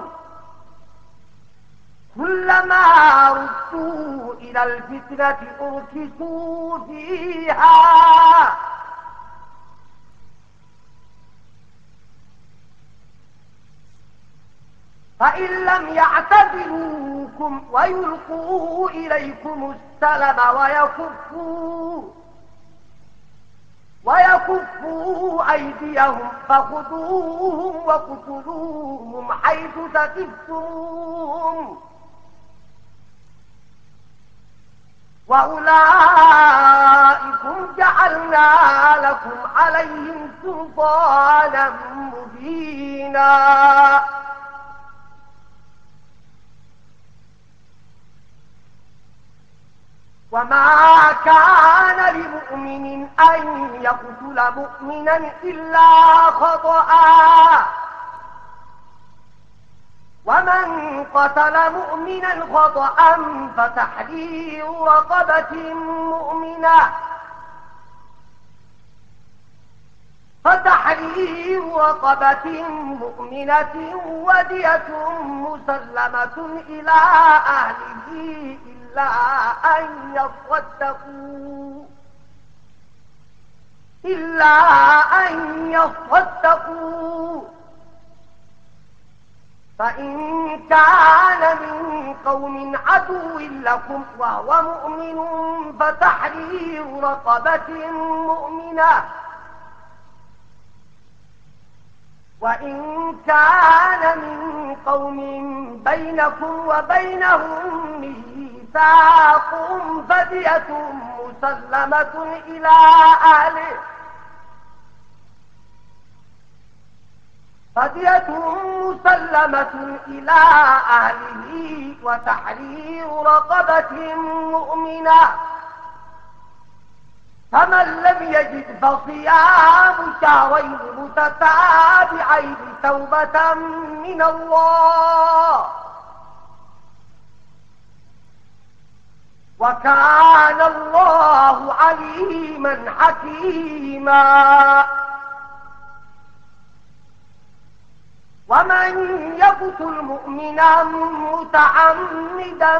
كلما ردوا إلى الفتنة أركسوا فيها، فإن لم يعتزلوكم ويلقوا إليكم السلم ويكفوا ويكفوا أيديهم فخذوهم وقتلوهم حيث ثقفتموهم، وأولئكم جعلنا لكم عليهم سلطانا مبينا. وما كان لمؤمن أن يقتل مؤمنا إلا خطأ، ومن قتل مؤمنا خطأ فتحرير رقبة مؤمنة فتحرير رقبة مؤمنة ودية مسلمة إلى أهله إلا أن يصدقوا إلا أن يصدقوا فإن كان من قوم عدو لكم وهو مؤمن فتحرير رقبة مؤمنة، وإن كان من قوم بينكم وبينهم ميثاق فدية مسلمة إلى أهله فدية مسلمة إلى أهله وتحرير رقبة مؤمنة، فمن لم يجد فصيام شهرين متتابعين توبة من الله، وكان الله عليما حكيما. ومن يقتل مؤمنا متعمدا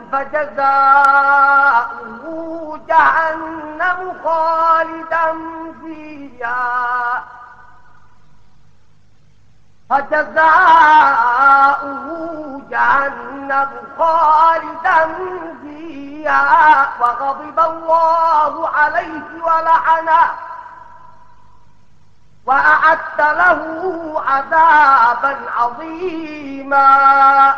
فجزاؤه جهنم خالدا فيها فجزاؤه جهنم خالدا فيها وغضب الله عليه ولعنه وأعد له عذابا عظيما.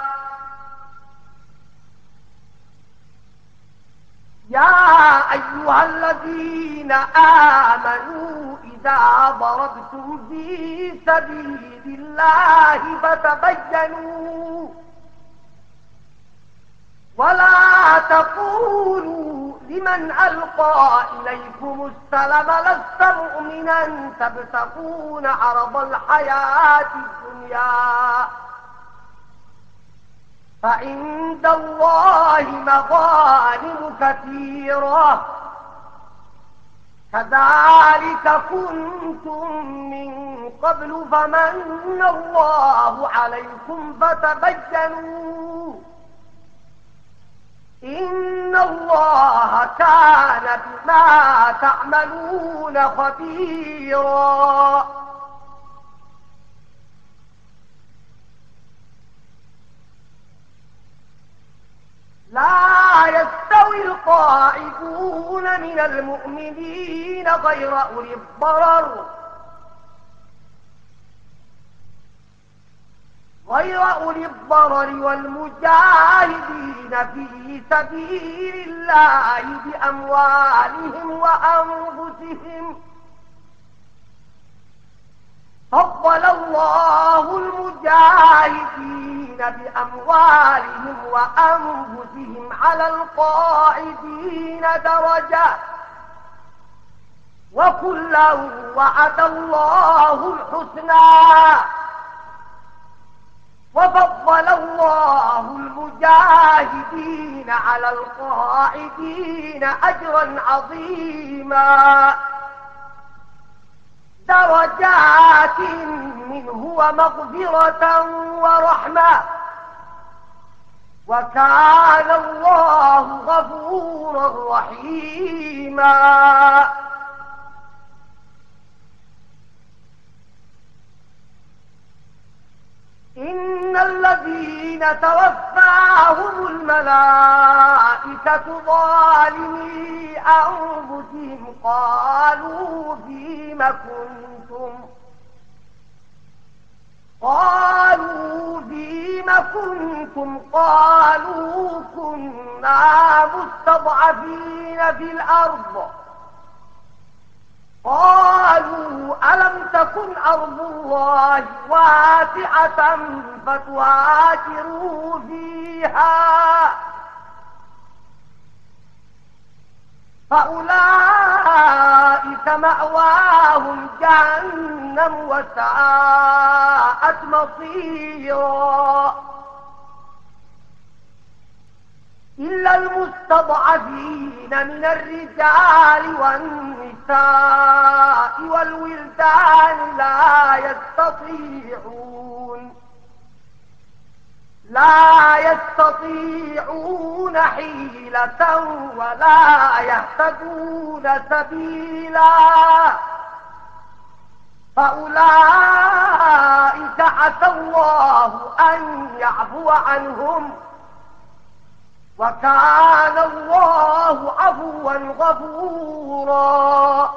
يا أيها الذين آمنوا إذا ضربتم في سبيل الله فتبينوا ولا تقولوا لمن ألقى إليكم السلام لست مؤمنا تبتغون عرض الحياة الدنيا فعند الله مغانم كثيرة كذلك كنتم من قبل فمن الله عليكم فتبينوا إن الله كان بما تعملون خبيرا لا يستوي القاعدون من المؤمنين غير أولي الضرر غير أولي الضرر والمجاهدين في سبيل الله بأموالهم وأنفسهم فضل الله المجاهدين بأموالهم وأنفسهم على القاعدين درجة وكلا وعد الله الحسنى وفضل الله المجاهدين على القاعدين أجرا عظيما درجات منه ومغفرة ورحمة وكان الله غفورا رحيما إن الذين توفاهم الملائكة ظالمي أنفسهم قالوا فيم كنتم قالوا فيم كنتم قالوا كنا مستضعفين في الأرض قالوا ألم تكن أرض الله واسعة فتهاجروا فيها فأولئك مأواهم جهنم وساءت مصيرا إلا المستضعفين من الرجال والنساء والولدان لا يستطيعون لا يستطيعون حيلة ولا يهتدون سبيلا فأولئك عسى الله أن يعفو عنهم وكان الله عفوا غفورا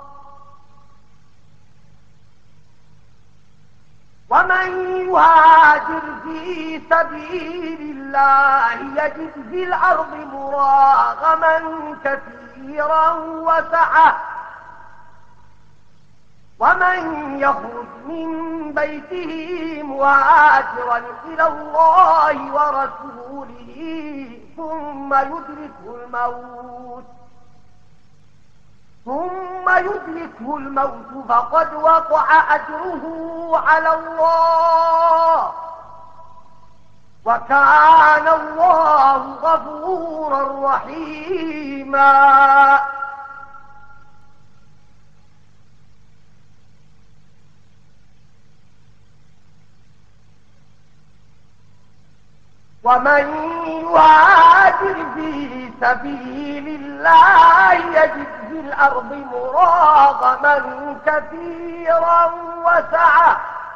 ومن يهاجر في سبيل الله يجد في الأرض مراغما كثيرا وسعة ومن يخرج من بيته مهاجرا إلى الله ورسوله ثم يدركه الموت ثم يدركه الموت فقد وقع أجره على الله وكان الله غفورا رحيما ومن يهاجر في سبيل الله يجد في الأرض مراغما كثيرا وسعة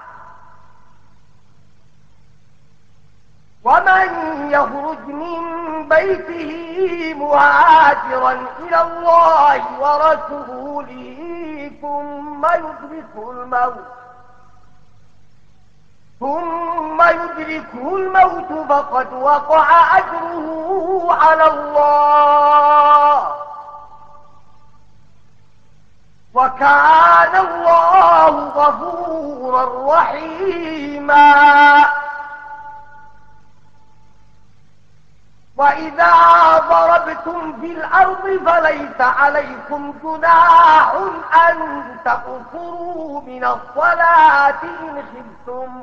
ومن يخرج من بيته مهاجرا إلى الله ورسوله ثم يدركه الموت ثم يدركه الموت فقد وقع أجره على الله وكان الله غفورا رحيما وإذا ضربتم في الأرض فليس عليكم جناح أن تقصروا من الصلاة إن خفتم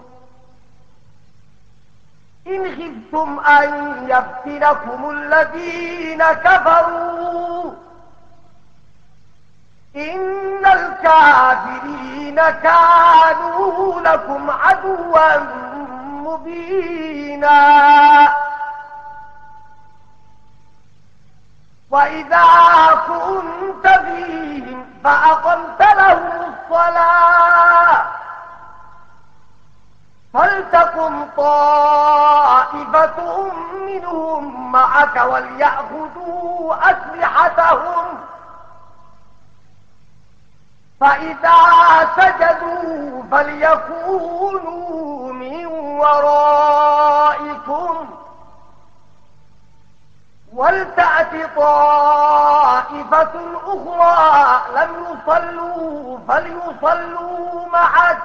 إن خفتم أن يفتنكم الذين كفروا إن الكافرين كانوا لكم عدوا مبينا. وإذا كنت فيهم فأقمت لهم الصلاة فلتقم طائفة منهم معك وليأخذوا أسلحتهم فإذا سجدوا فليكونوا من ورائكم ولتأت طائفة أخرى لم يصلوا فليصلوا معك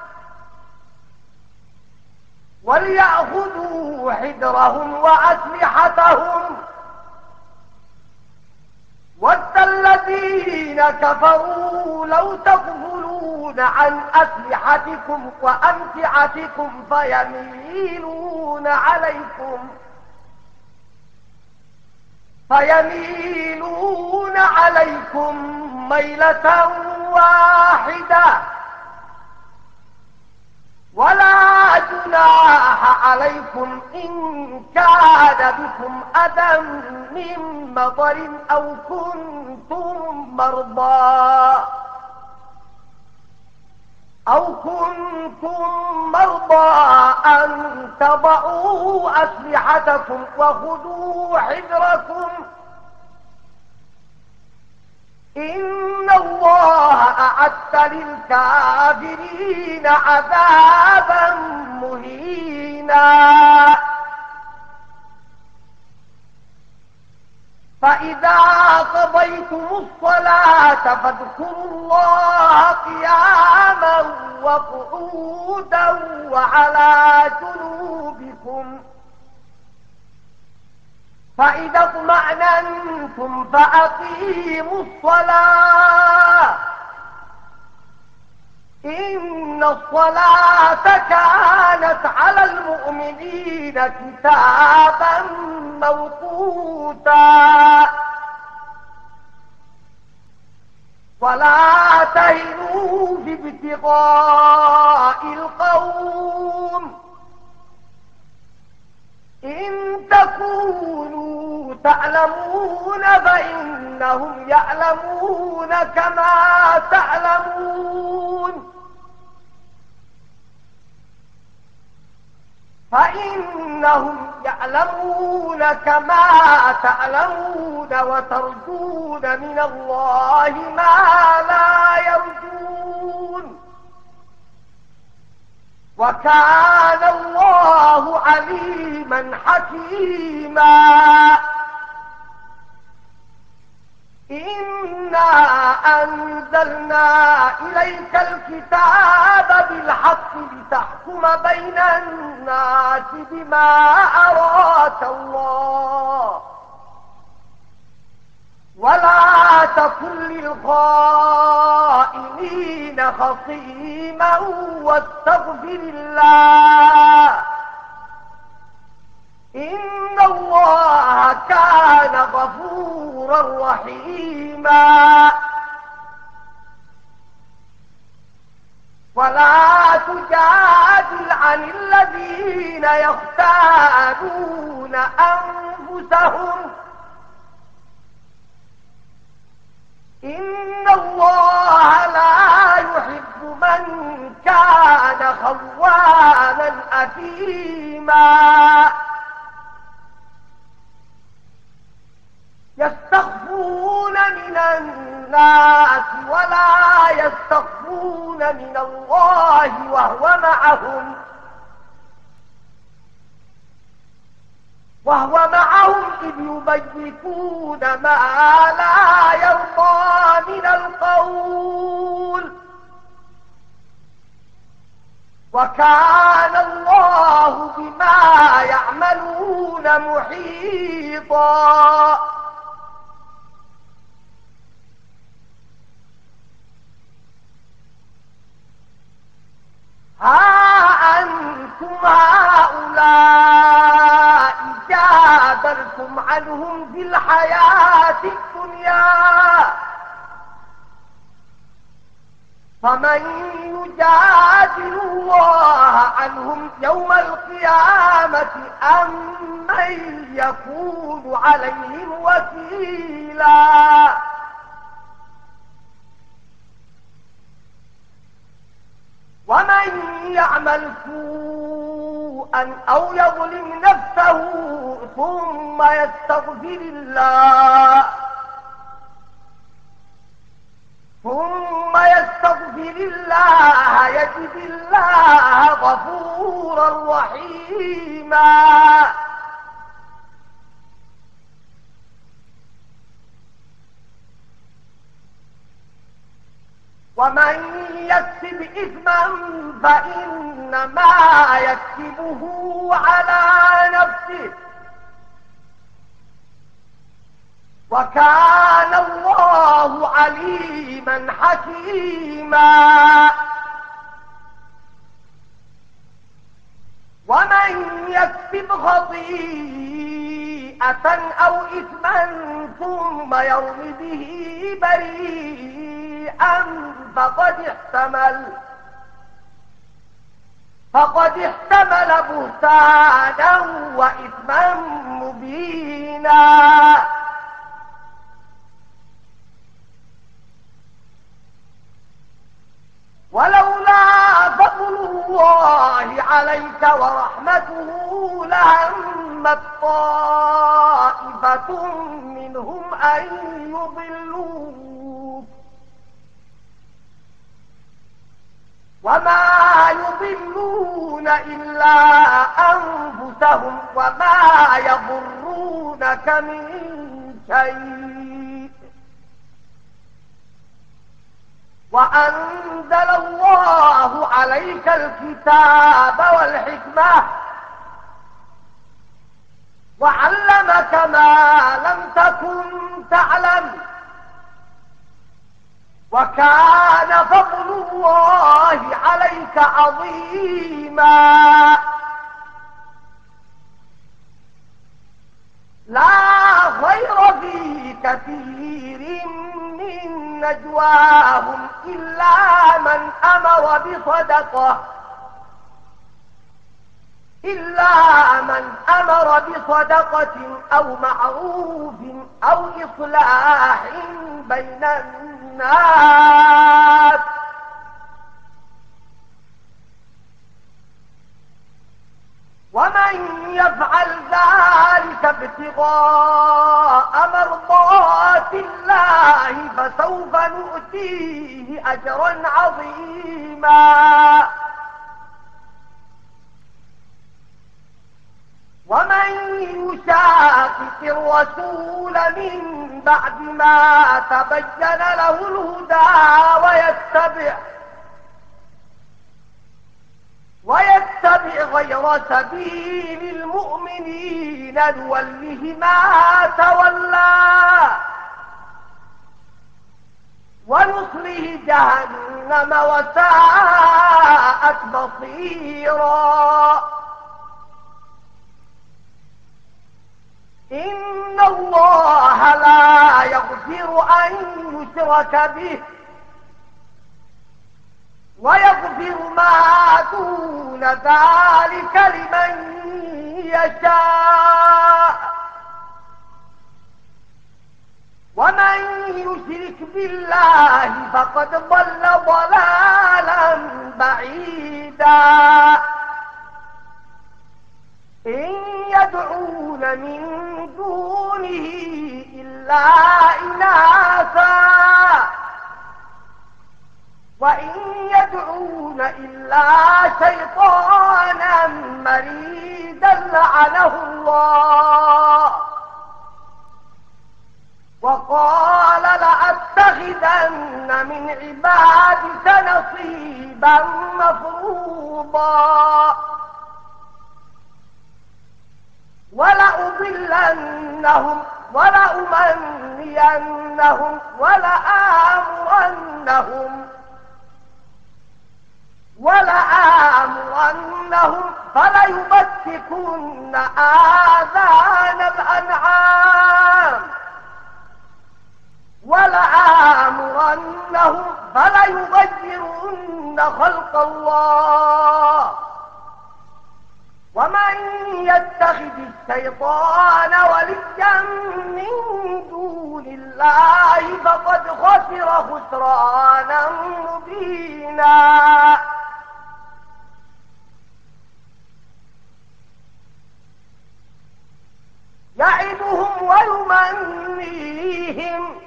وليأخذوا حذرهم وأسلحتهم ود الذين كفروا لو تغفلون عن أسلحتكم وأمتعتكم فيميلون عليكم فيميلون عليكم ميلة واحدة ولا جناح عليكم إن كان بكم أذى من مطر أو كنتم مرضى أو كنتم مرضى أن تضعوا أسلحتكم وخذوا حذركم إن الله أعد للكافرين عذابا مهينا. فإذا قضيتم الصلاة فاذكروا الله قياما وقعودا وعلى جنوبكم فإذا اطمأننتم فأقيموا الصلاة إن الصلاة كانت على المؤمنين كتابا موقوتا. ولا تهنوا في ابتغاء القوم إن تكونوا تعلمون فإنهم يعلمون كما تعلمون فإنهم يعلمون كما تعلمون وترجون من الله ما لا يرجون وكان الله عليما حكيما. إنا أنزلنا إليك الكتاب بالحق لتحكم بين الناس بما أراك الله ولا تكن للخائنين خصيما واستغفر الله إن الله كان غفورا رحيما. ولا تجادل عن الذين يختانون أنفسهم إن الله لا يحب من كان خوانا أثيما. يستخفون من الناس ولا يستخفون من الله وهو معهم وهو معهم إذ يبيتون ما لا يرضى من القول وكان الله الله بما يعملون محيطا ها أنتم هؤلاء جادلتم عنهم في الحياة الدنيا فمن يجادل الله عنهم يوم القيامة أم من يكون عليهم وكيلا ومن يعمل سوءا أو يظلم نفسه ثم يستغفر الله ثم يستغفر الله يجد الله غفورا رحيما ومن يكسب إثما فإنما يكسبه على نفسه وكان الله عليما حكيما ومن يكسب خطيئة أو إثما ثم يرم به بريئا فقد احتمل فقد احتمل بهتانا وإثما مبينا ولولا فضل الله عليك ورحمته لهمت طائفة منهم أن يضلوك وما يضلون إلا أنفسهم وما يضرونك من شيء وأنزل الله عليك الكتاب والحكمة وعلمك ما لم تكن تعلم وكان فضل الله عليك عظيما لا خير في كثير من نجواهم إلا من أمر بصدقة إلا من أمر بصدقة أو معروف أو إصلاح بين الناس ومن يفعل ذلك ابتغاء مرضات الله فسوف نؤتيه أجرا عظيما ومن يشاقق الرسول من بعد ما تبين له الهدى ويتبع ويتبع غير سبيل المؤمنين نوله ما تولى ونصله جهنم وساءت مصيرا إن الله لا يغفر أن يشرك به ويغفر ما دون ذلك لمن يشاء ومن يشرك بالله فقد ضل ضلالا بعيدا إن يدعون من دونه إلا إناثا وإن يدعون إلا شيطانا مريدا لعنه الله وقال لأتخذن من عبادك نصيبا مفروضا ولأضلنهم ولأمنينهم ولآمرنهم ولآمرنهم فليبتكن آذان الأنعام ولآمرنهم فليغيرن خلق الله ومن يتخذ الشيطان وليا من دون الله فقد خسر خسرانا مبينا. يعدهم ويمنيهم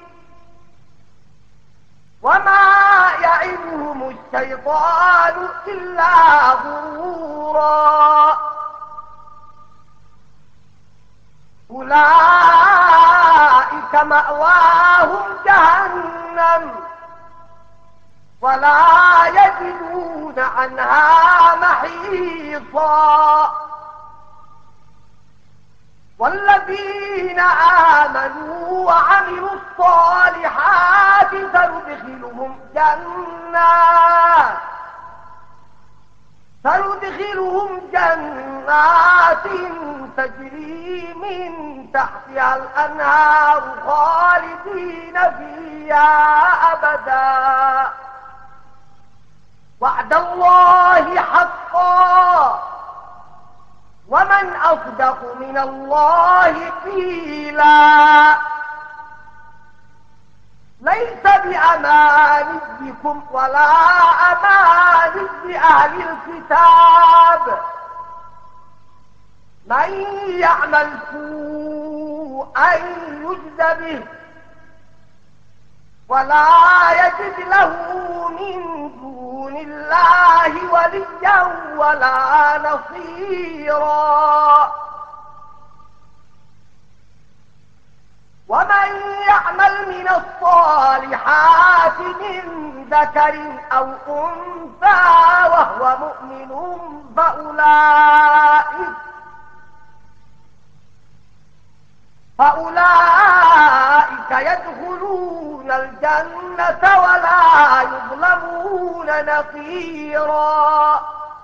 وما يعدهم الشيطان إلا غرورا. أولئك مأواهم جهنم ولا يجدون عنها محيصا. والذين آمنوا وعملوا الصالحات سندخلهم جنات سندخلهم جنات تجري من تحتها الأنهار خالدين فيها أبدا. وعد الله حقا ومن أصدق من الله قيلا. ليس بأمانيكم ولا أماني أهل الكتاب. من يعمل سوءا يجز به ولا يجد له من دون الله وليا ولا نصيرا. ومن يعمل من الصالحات من ذكر أو أنثى وهو مؤمن فأولئك فأولئك يدخلون الجنة ولا يظلمون نقيرا.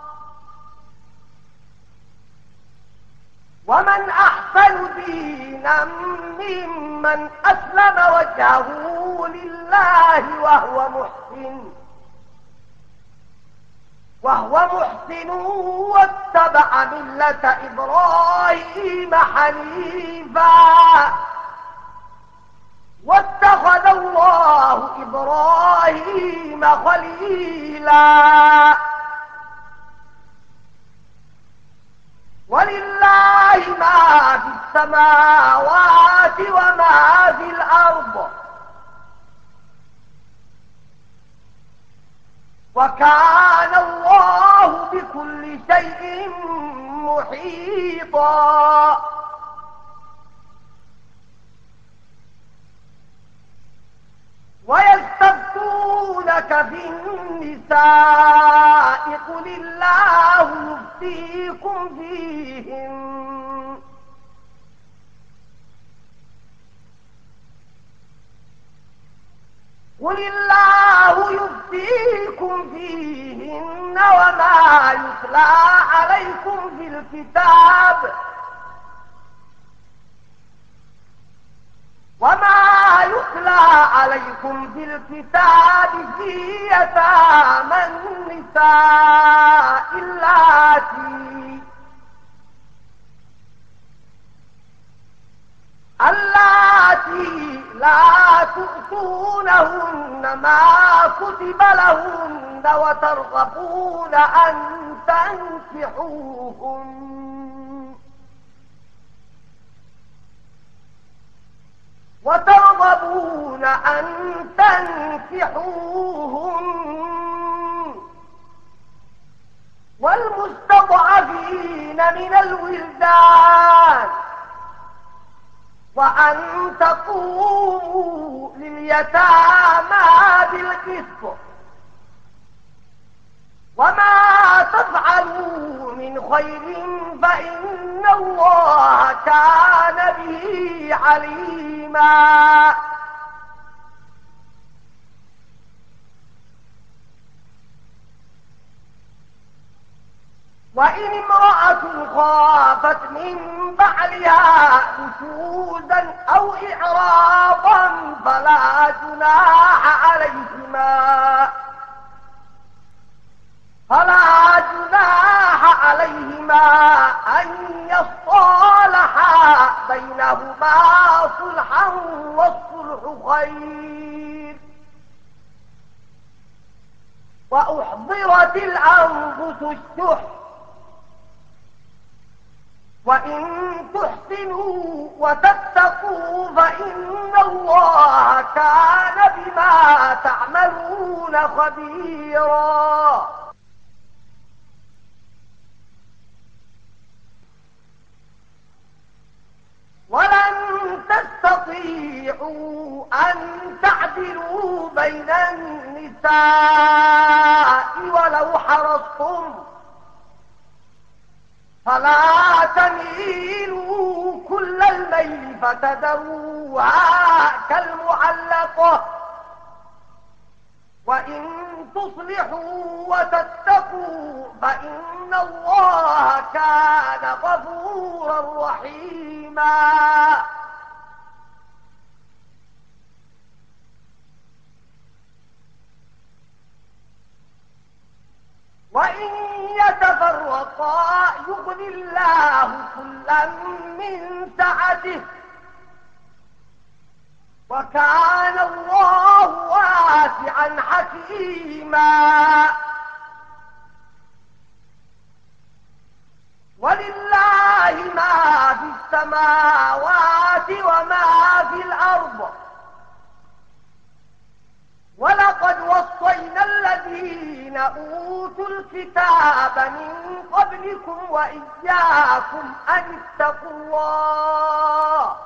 ومن أحسن دينا ممن أسلم وجهه لله وهو محسن وهو محسن واتبع ملة إبراهيم حنيفا واتخذ الله إبراهيم خليلا. ولله ما في السماوات وما في الأرض وكان الله بكل شيء محيطا. ويستفتونك في النساء قل الله يفتيكم فيهن قل الله يفتيكم فيهن وما يتلى عليكم في الكتاب وما يتلى عليكم في الكتاب في يتامى النساء اللاتي اللاتي لا تؤتونهن ما كتب لهن وترغبون أن تنكحوهن وترغبون أن تنكحوهن والمستضعفين من الولدان وأن تقوموا لليتامى بالقسط وما تفعلوا من من خير فإن الله كان به عليما. وإن امرأة خافت من بعلها نشوزا أو إعراضا فلا جناح عليهما فلا جناح عليهما أن يصالحا بينهما صلحا والصلح خير. وأحضرت الأنفس الشح وإن تحسنوا وتتقوا فإن الله كان بما تعملون خبيرا. ولن تستطيعوا أن تعدلوا بين النساء ولو حرصتم فلا تميلوا كل الميل فتذروها كالمعلقة. وإن تصلحوا وتتقوا فإن الله كان غفورا رحيما. وإن يتفرقا يغن الله كلا من سعته وكان الله واسعا حكيما. ولله ما في السماوات وما في الأرض. ولقد وصينا الذين أوتوا الكتاب من قبلكم وإياكم أن اتقوا الله.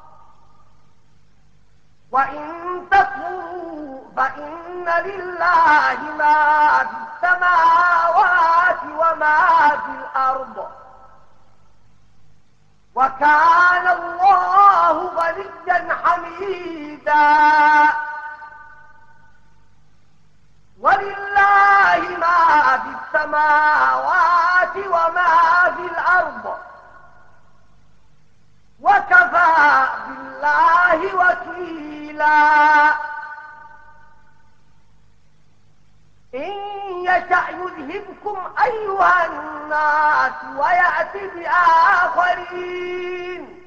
وإن تكفروا فإن لله ما في السماوات وما في الأرض وكان الله غنيا حميدا. ولله ما في السماوات وما في الأرض وكفى بالله وكيلا. إن يشأ يذهبكم أيها الناس ويأتي بآخرين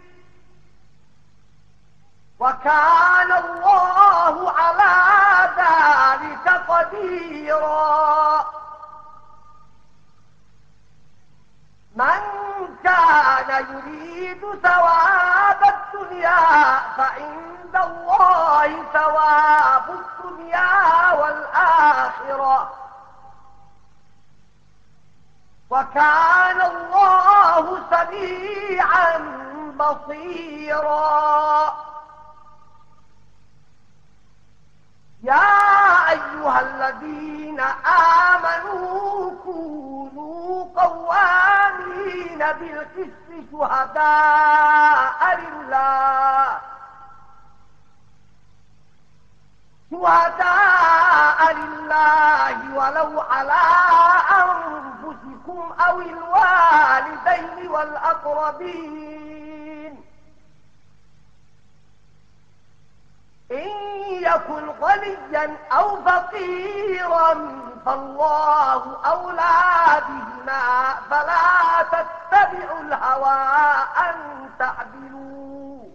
وكان الله على ذلك قديرا. من كان يريد ثواب الدنيا فعند الله ثواب الدنيا والآخرة وكان الله سميعا بصيرا. يا أيها الذين آمنوا كونوا قوامين بالقسط شهداء لله شهداء لله ولو على أنفسكم أو الوالدين والأقربين إن يكن غنيا أو فقيرا فالله أولى بهما فلا تتبعوا الهوى أن تعدلوا.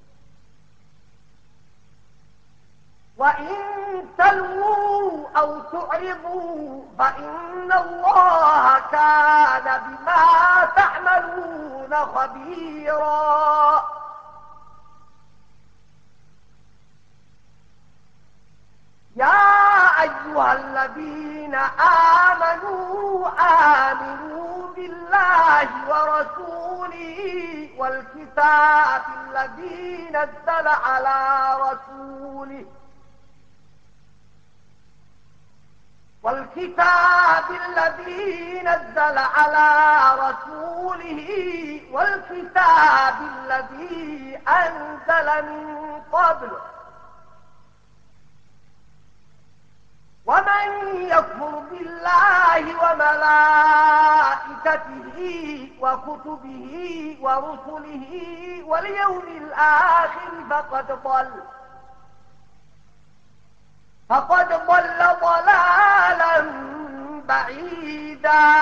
وإن تلووا أو تعرضوا فإن الله كان بما تعملون خبيرا. يا أيها الذين آمنوا آمنوا بالله ورسوله والكتاب الذي نزل على رسوله والكتاب الذي نزل على رسوله والكتاب الذي أنزل من قبل ومن يكفر بالله وملائكته وكتبه ورسله واليوم الآخر فقد ضل فقد ضل ضلالا بعيدا.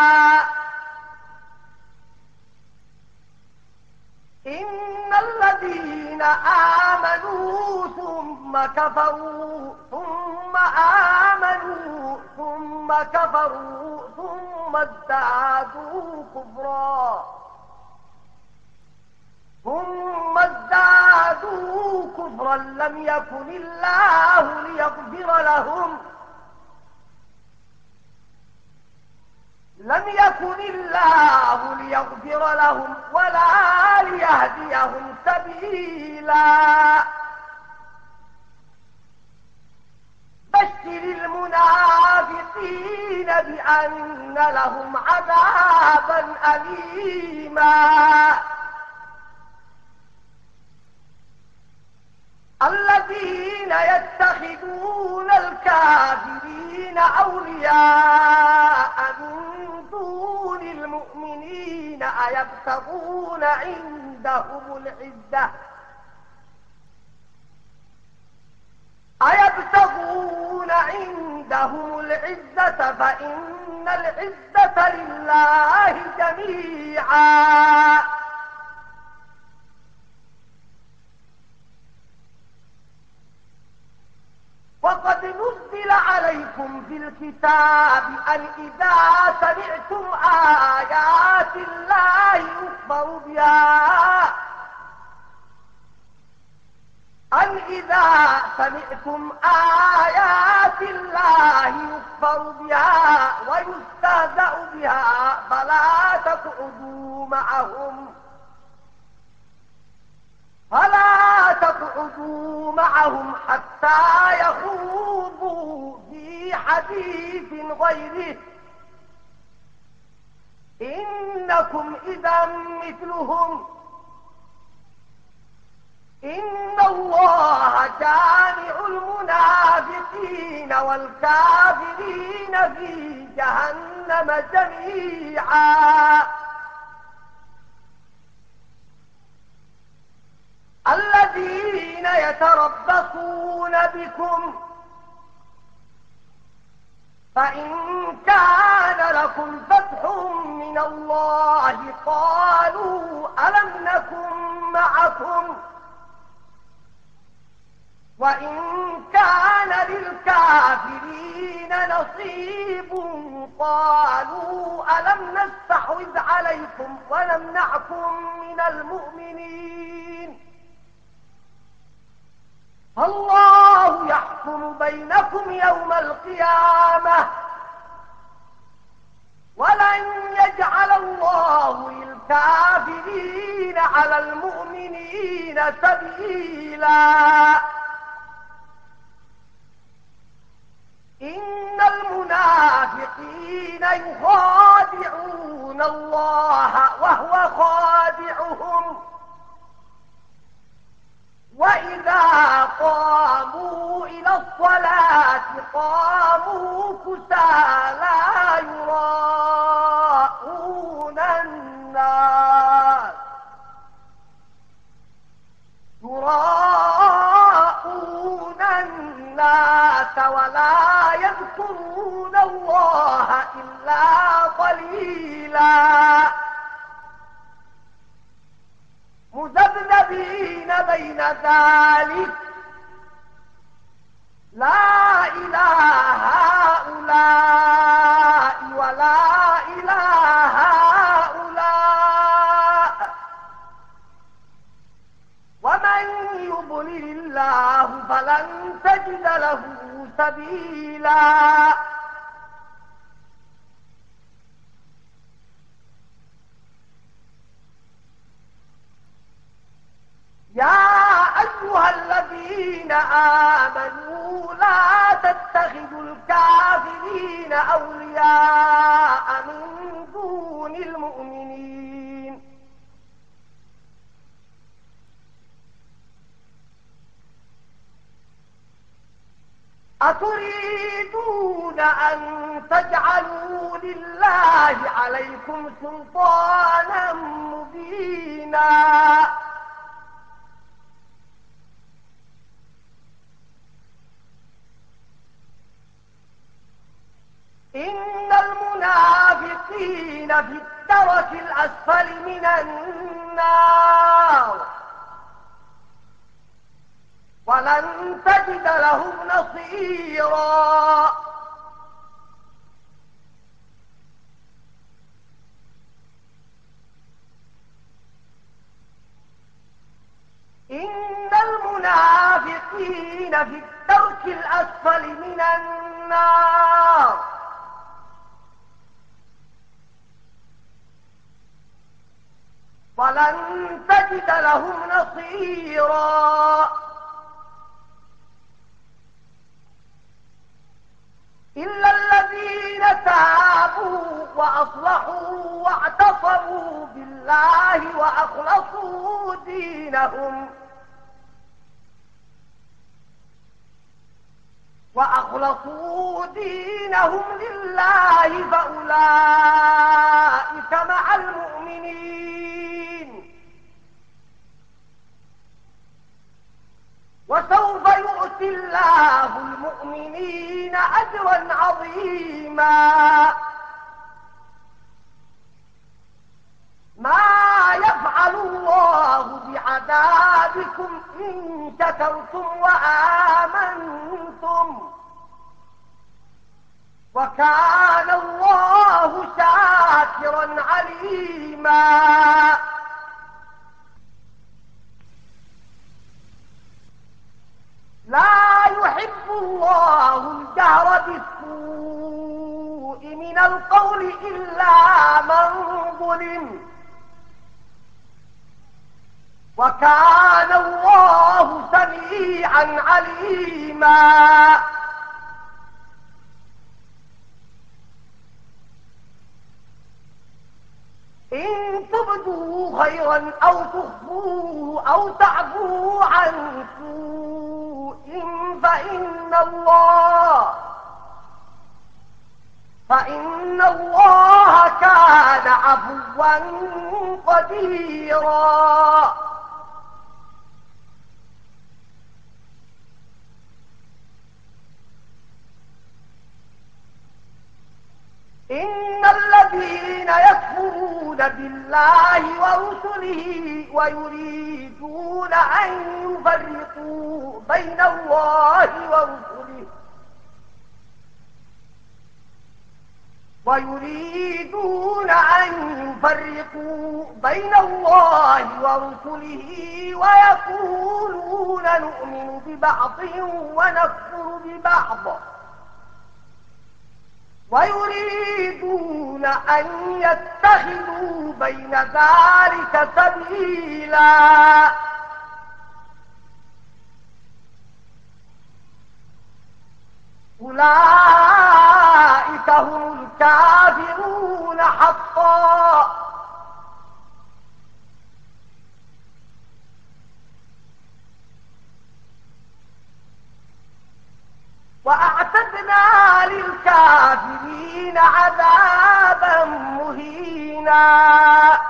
إن الذين آمنوا ثم كفروا ثم آمنوا ثم كفروا ثم ازدادوا كفرا ثم ازدادوا كفرا لم يكن الله ليغفر لهم لم يكن الله ليغفر لهم ولا ليهديهم سبيلا. بشر المنافقين بأن لهم عذابا أليما. الذين يتخذون الكافرين أولياء من دون المؤمنين أيبتغون عندهم العزة أيبتغون عندهم العزة فإن العزة لله جميعا. وقد نزل عليكم في الكتاب أن إذا سمعتم آيات الله يكفر بها أن إذا سمعتم آيات الله يكفر بها ويستهزأ بها فلا تقعدوا معهم فلا تقعدوا معهم حتى يخوضوا في حديث غيره إنكم إذا مثلهم إن الله جامع المنافقين والكافرين في جهنم جميعا. الذين يتربصون بكم فإن كان لكم فتح من الله قالوا ألم نكن معكم وإن كان للكافرين نصيب قالوا ألم نستحوذ عليكم ونمنعكم من المؤمنين الله يحكم بينكم يوم القيامة ولن يجعل الله للكافرين على المؤمنين سبيلا. إن المنافقين يخادعون الله وهو خادعهم وإذا قاموا إلى الصلاة قاموا كسالى يراءون الناس يراءون الناس ولا يذكرون الله إلا قليلا. مذبذبين بين ذلك لا إله هؤلاء ولا إله هؤلاء ومن يضلل الله فلن تجد له سبيلا. يا أيها الذين آمنوا لا تتخذوا الكافرين أولياء من دون المؤمنين أتريدون أن تجعلوا لله عليكم سلطانا مبينا إن المنافقين في الدرك الأسفل من النار ولن تجد لهم نصيرا إن المنافقين في الدرك الأسفل من النار ولن تجد لهم نصيرا إلا الذين تابوا وأصلحوا واعتصموا بالله وأخلصوا دينهم وأخلصوا دينهم لله فأولئك مع المؤمنين وسوف يؤتي الله المؤمنين أجرا عظيما ما يفعل الله بعذابكم إن شكرتم وآمنتم وكان الله شاكرا عليما لا يحب الله الجهر بالسوء من القول إلا من ظلم وكان الله سميعا عليما إن تبدوا خيرا أو تخفوه أو تعفوا عن سوء فإن الله فإن الله كان عفوا قديرا إن الذين يكفرون بالله ورسله ويريدون أن يفرقوا بين الله ورسله ويريدون أن يفرقوا بين الله ورسله ويقولون نؤمن ببعض ونكفر ببعض ويريدون أن يتخذوا بين ذلك سبيلا أولئك هم الكافرون حقا وأعتدنا للكافرين عذابا مهينا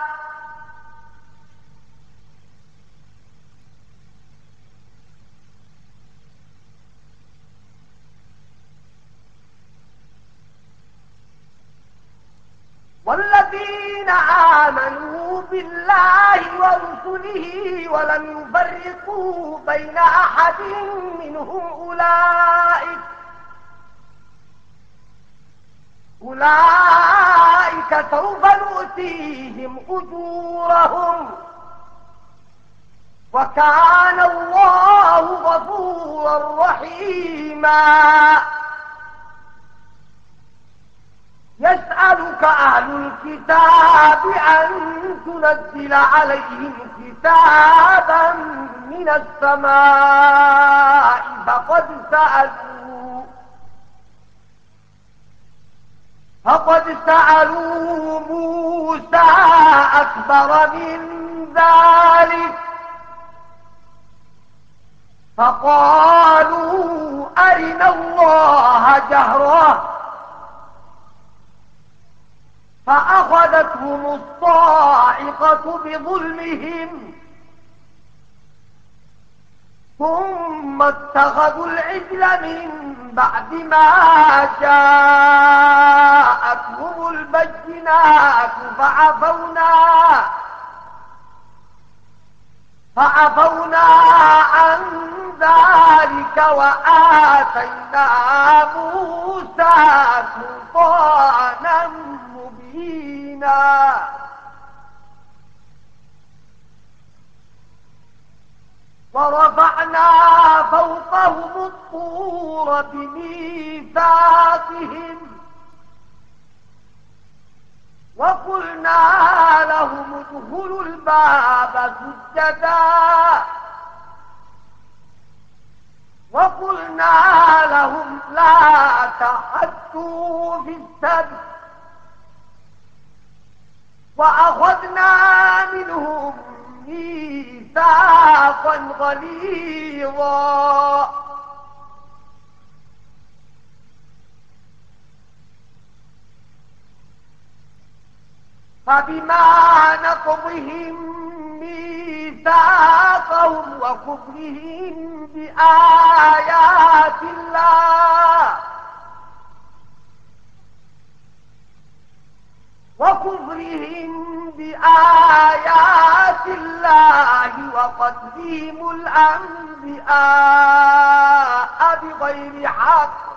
والذين آمنوا بالله ورسله ولم يفرقوا بين أحد منهم أولئك أولئك سوف نؤتيهم أجورهم وكان الله غفورا رحيما يسألك أهل الكتاب أن تنزل عليهم كتابا من السماء فقد سألوا فقد سألوا موسى أكبر من ذلك فقالوا أرنا الله جهرة فأخذتهم الصاعقة بظلمهم ثم اتخذوا العجل من بعد ما جاءتهم البينات فعفونا فعفونا عن ذلك وآتينا موسى سلطانا مبينا ورفعنا فوقهم الطور بميثاقهم وقلنا لهم ادخلوا الباب سجدا وقلنا لهم لا تعدوا في السبت وأخذنا منهم ميثاقا غليظا فبما نقضهم ميثاقهم وكفرهم بآيات الله وكفرهم بآيات الله وقتلهم الأنبياء بغير حق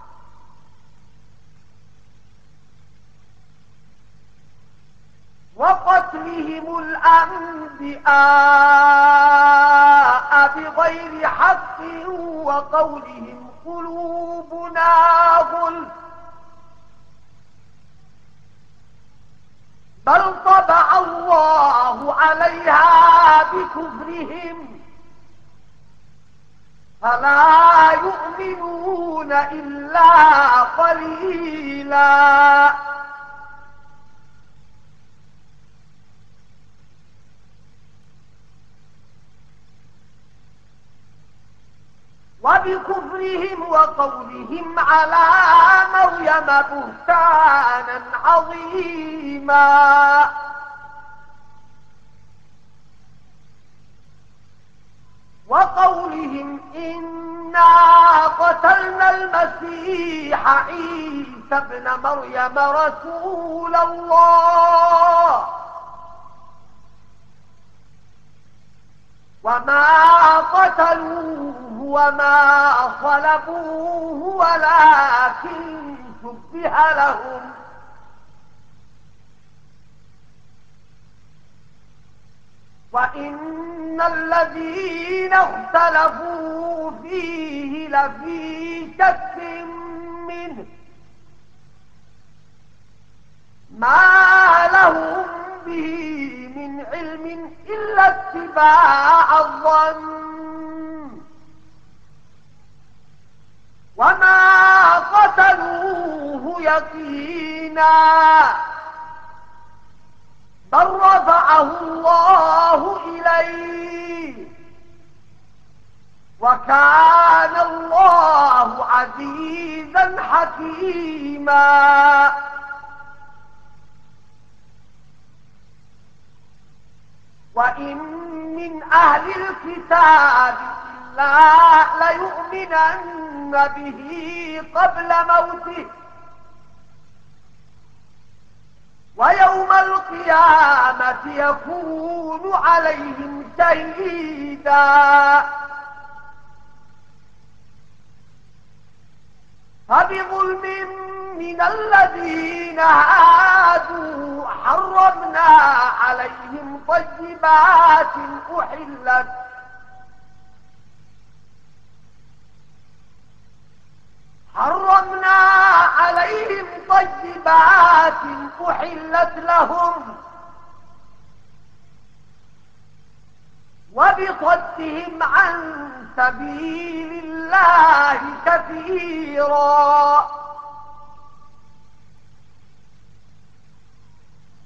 وقتلهم الأنبياء بغير حق وقولهم قلوبنا غلف بل طبع الله عليها بكفرهم فلا يؤمنون إلا قليلا وبكفرهم وقولهم على مريم بهتانا عظيما وقولهم إنا قتلنا المسيح عيسى ابن مريم رسول الله وما قتلوه وما صلبوه ولكن شبه لهم وإن الذين اختلفوا فيه لفي شك منه ما لهم به من علم إلا اتباع الظن وما قتلوه يقينا بل رفعه الله إليه وكان الله عزيزا حكيما وإن من أهل الكتاب إلا ليؤمنن به قبل موته ويوم القيامة يكون عليهم شهيدا فبظلم من الذين هادوا حرمنا عليهم طيبات أحلت حرمنا عليهم طيبات أحلت لهم وبصدهم عن سبيل الله كثيرا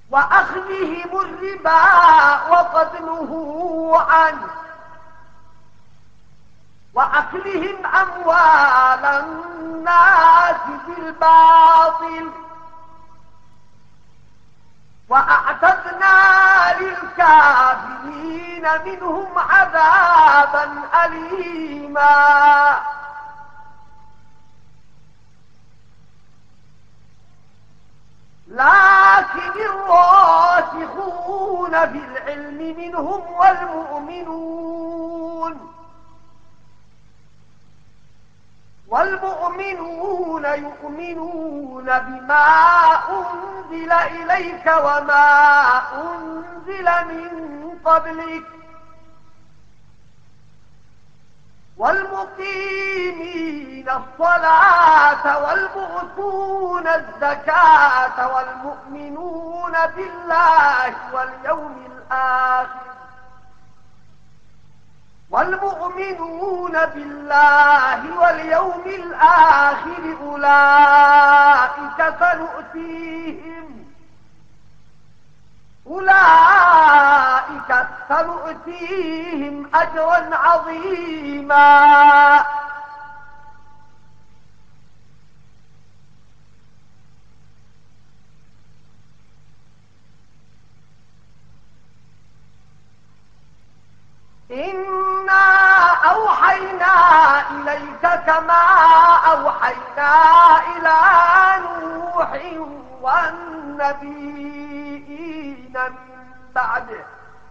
وأخذهم الربا وقد نهوا عنه وأكلهم أموال الناس بالباطل وأعتدنا للكافرين منهم عذابا أليما لكن الراسخون في العلم منهم والمؤمنون والمؤمنون يؤمنون بما أنزل إليك وما أنزل من قبلك والمقيمين الصلاة والمؤتون الزكاة والمؤمنون بالله واليوم الآخر والمؤمنون بالله واليوم الآخر أولئك سنؤتيهم أولئك سنؤتيهم أجرا عظيما إنا أوحينا إليك كما أوحينا إلى نوح والنبيين من بعده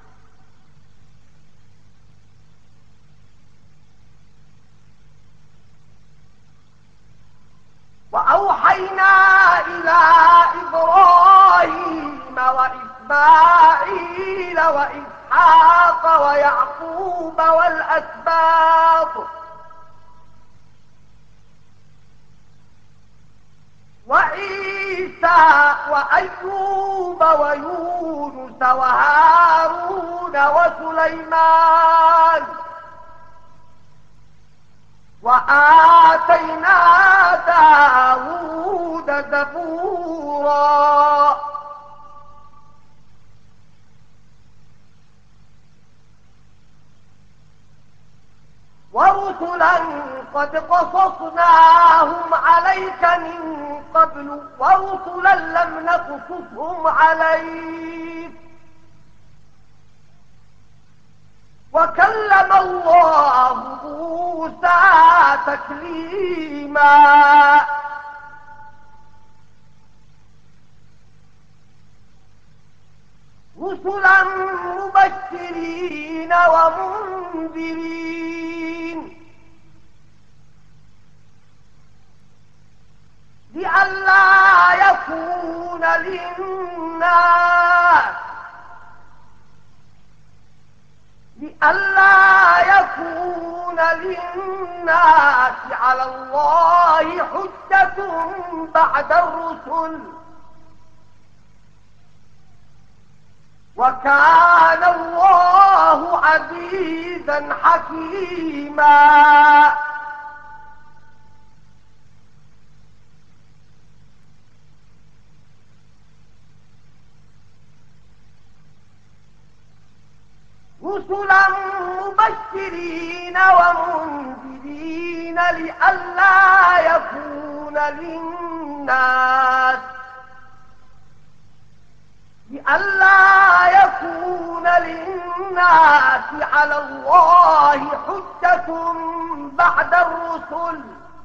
وأوحينا إلى إبراهيم وإسماعيل وإسحاق ويعقوب والأسباط وعيسى وأيوب ويونس وهارون وسليمان وآتينا داود زبورا ورسلا قد قصصناهم عليك من قبل ورسلا لم نقصصهم عليك وكلم الله موسى تكليما رسلا مبشرين ومنذرين لئلا يكون للناس لئلا يكون للناس على الله حجة بعد الرسل وكان الله عزيزا حكيما رسلا مبشرين ومنذرين لئلا يكون للناس لئلا يكون للناس على الله حجة بعد الرسل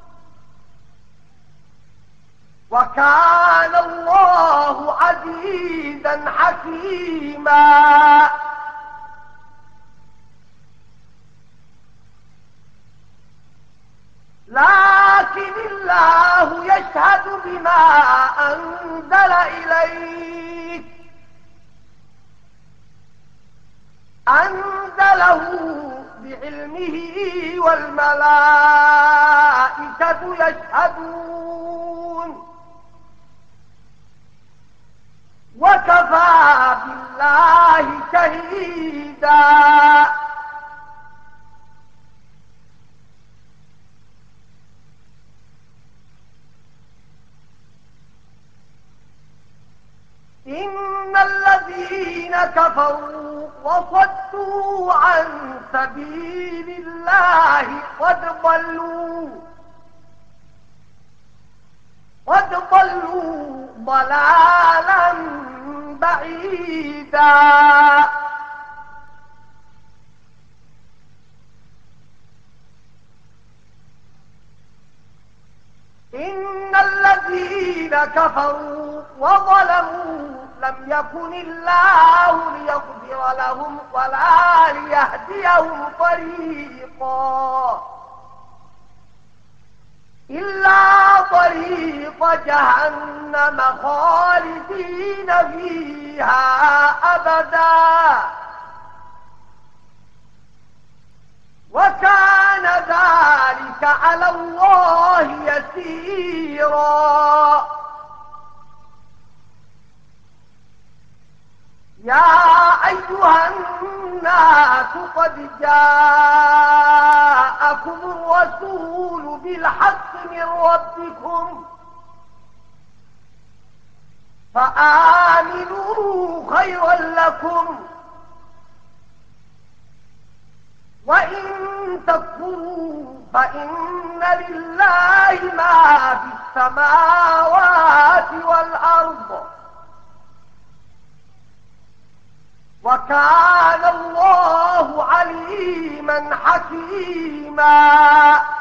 وكان الله عزيزا حكيما لكن الله يشهد بما أنزل إليك أنزله بعلمه والملائكة يشهدون وكفى بالله شهيدا إن إن الذين كفروا وصدوا عن سبيل الله قد ضلوا قد ضلوا ضلالا بعيدا. إن الذين كفروا وظلموا لم يكن الله ليغفر لهم ولا ليهديهم طريقا إلا طريق جهنم خالدين فيها أبدا، وكان ذلك على الله يسيرا. يا أيها الناس قد جاءكم الرسول بالحق من ربكم فآمنوا خيرا لكم، وإن تكفروا فإن لله ما في السماوات والأرض، وكان الله عليما حكيما.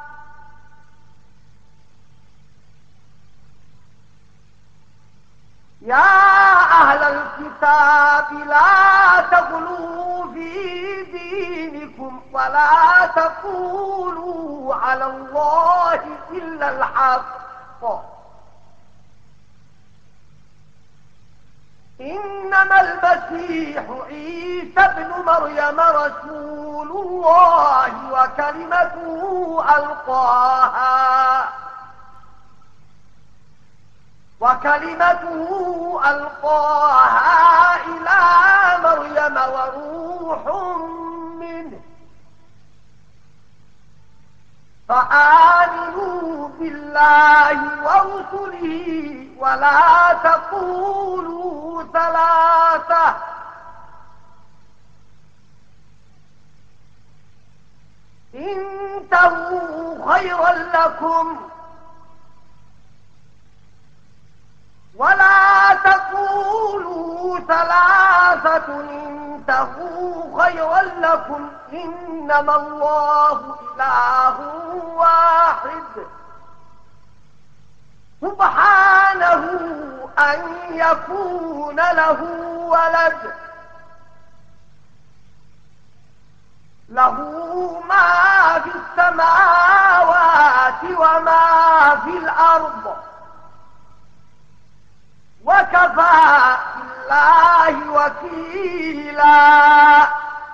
يا أهل الكتاب لا تغلوا في دينكم ولا تقولوا على الله إلا الحق، إنما المسيح عيسى ابن مريم رسول الله وكلمته ألقاها وكلمته ألقاها إلى مريم وروح منه، فآمنوا بالله ورسله ولا تقولوا ثلاثة، انتهوا خيرا لكم، ولا تقولوا ثلاثة انتهوا خيرا لكم، إنما الله إله واحد سبحانه أن يكون له ولد، له ما في السماوات وما في الأرض، وكفى بالله وكيلا.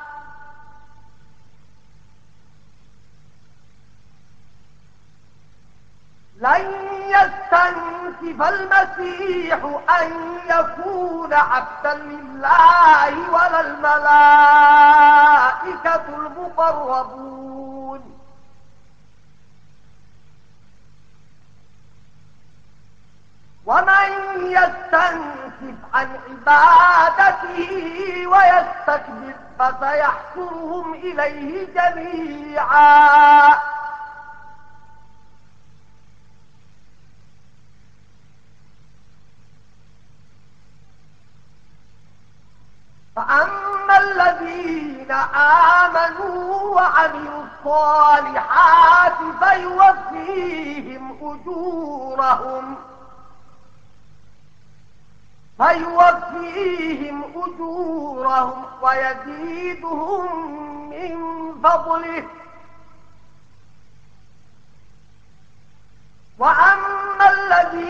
لن يستنكف المسيح أن يكون عبدا لله ولا الملائكة المقربون، ومن يستنكف عن عبادته ويستكبر فسيحشرهم إليه جميعا. فأما الذين آمنوا وعملوا الصالحات فيوفيهم أجورهم فيوفيهم أجورهم ويزيدهم من فضله. وأما الذين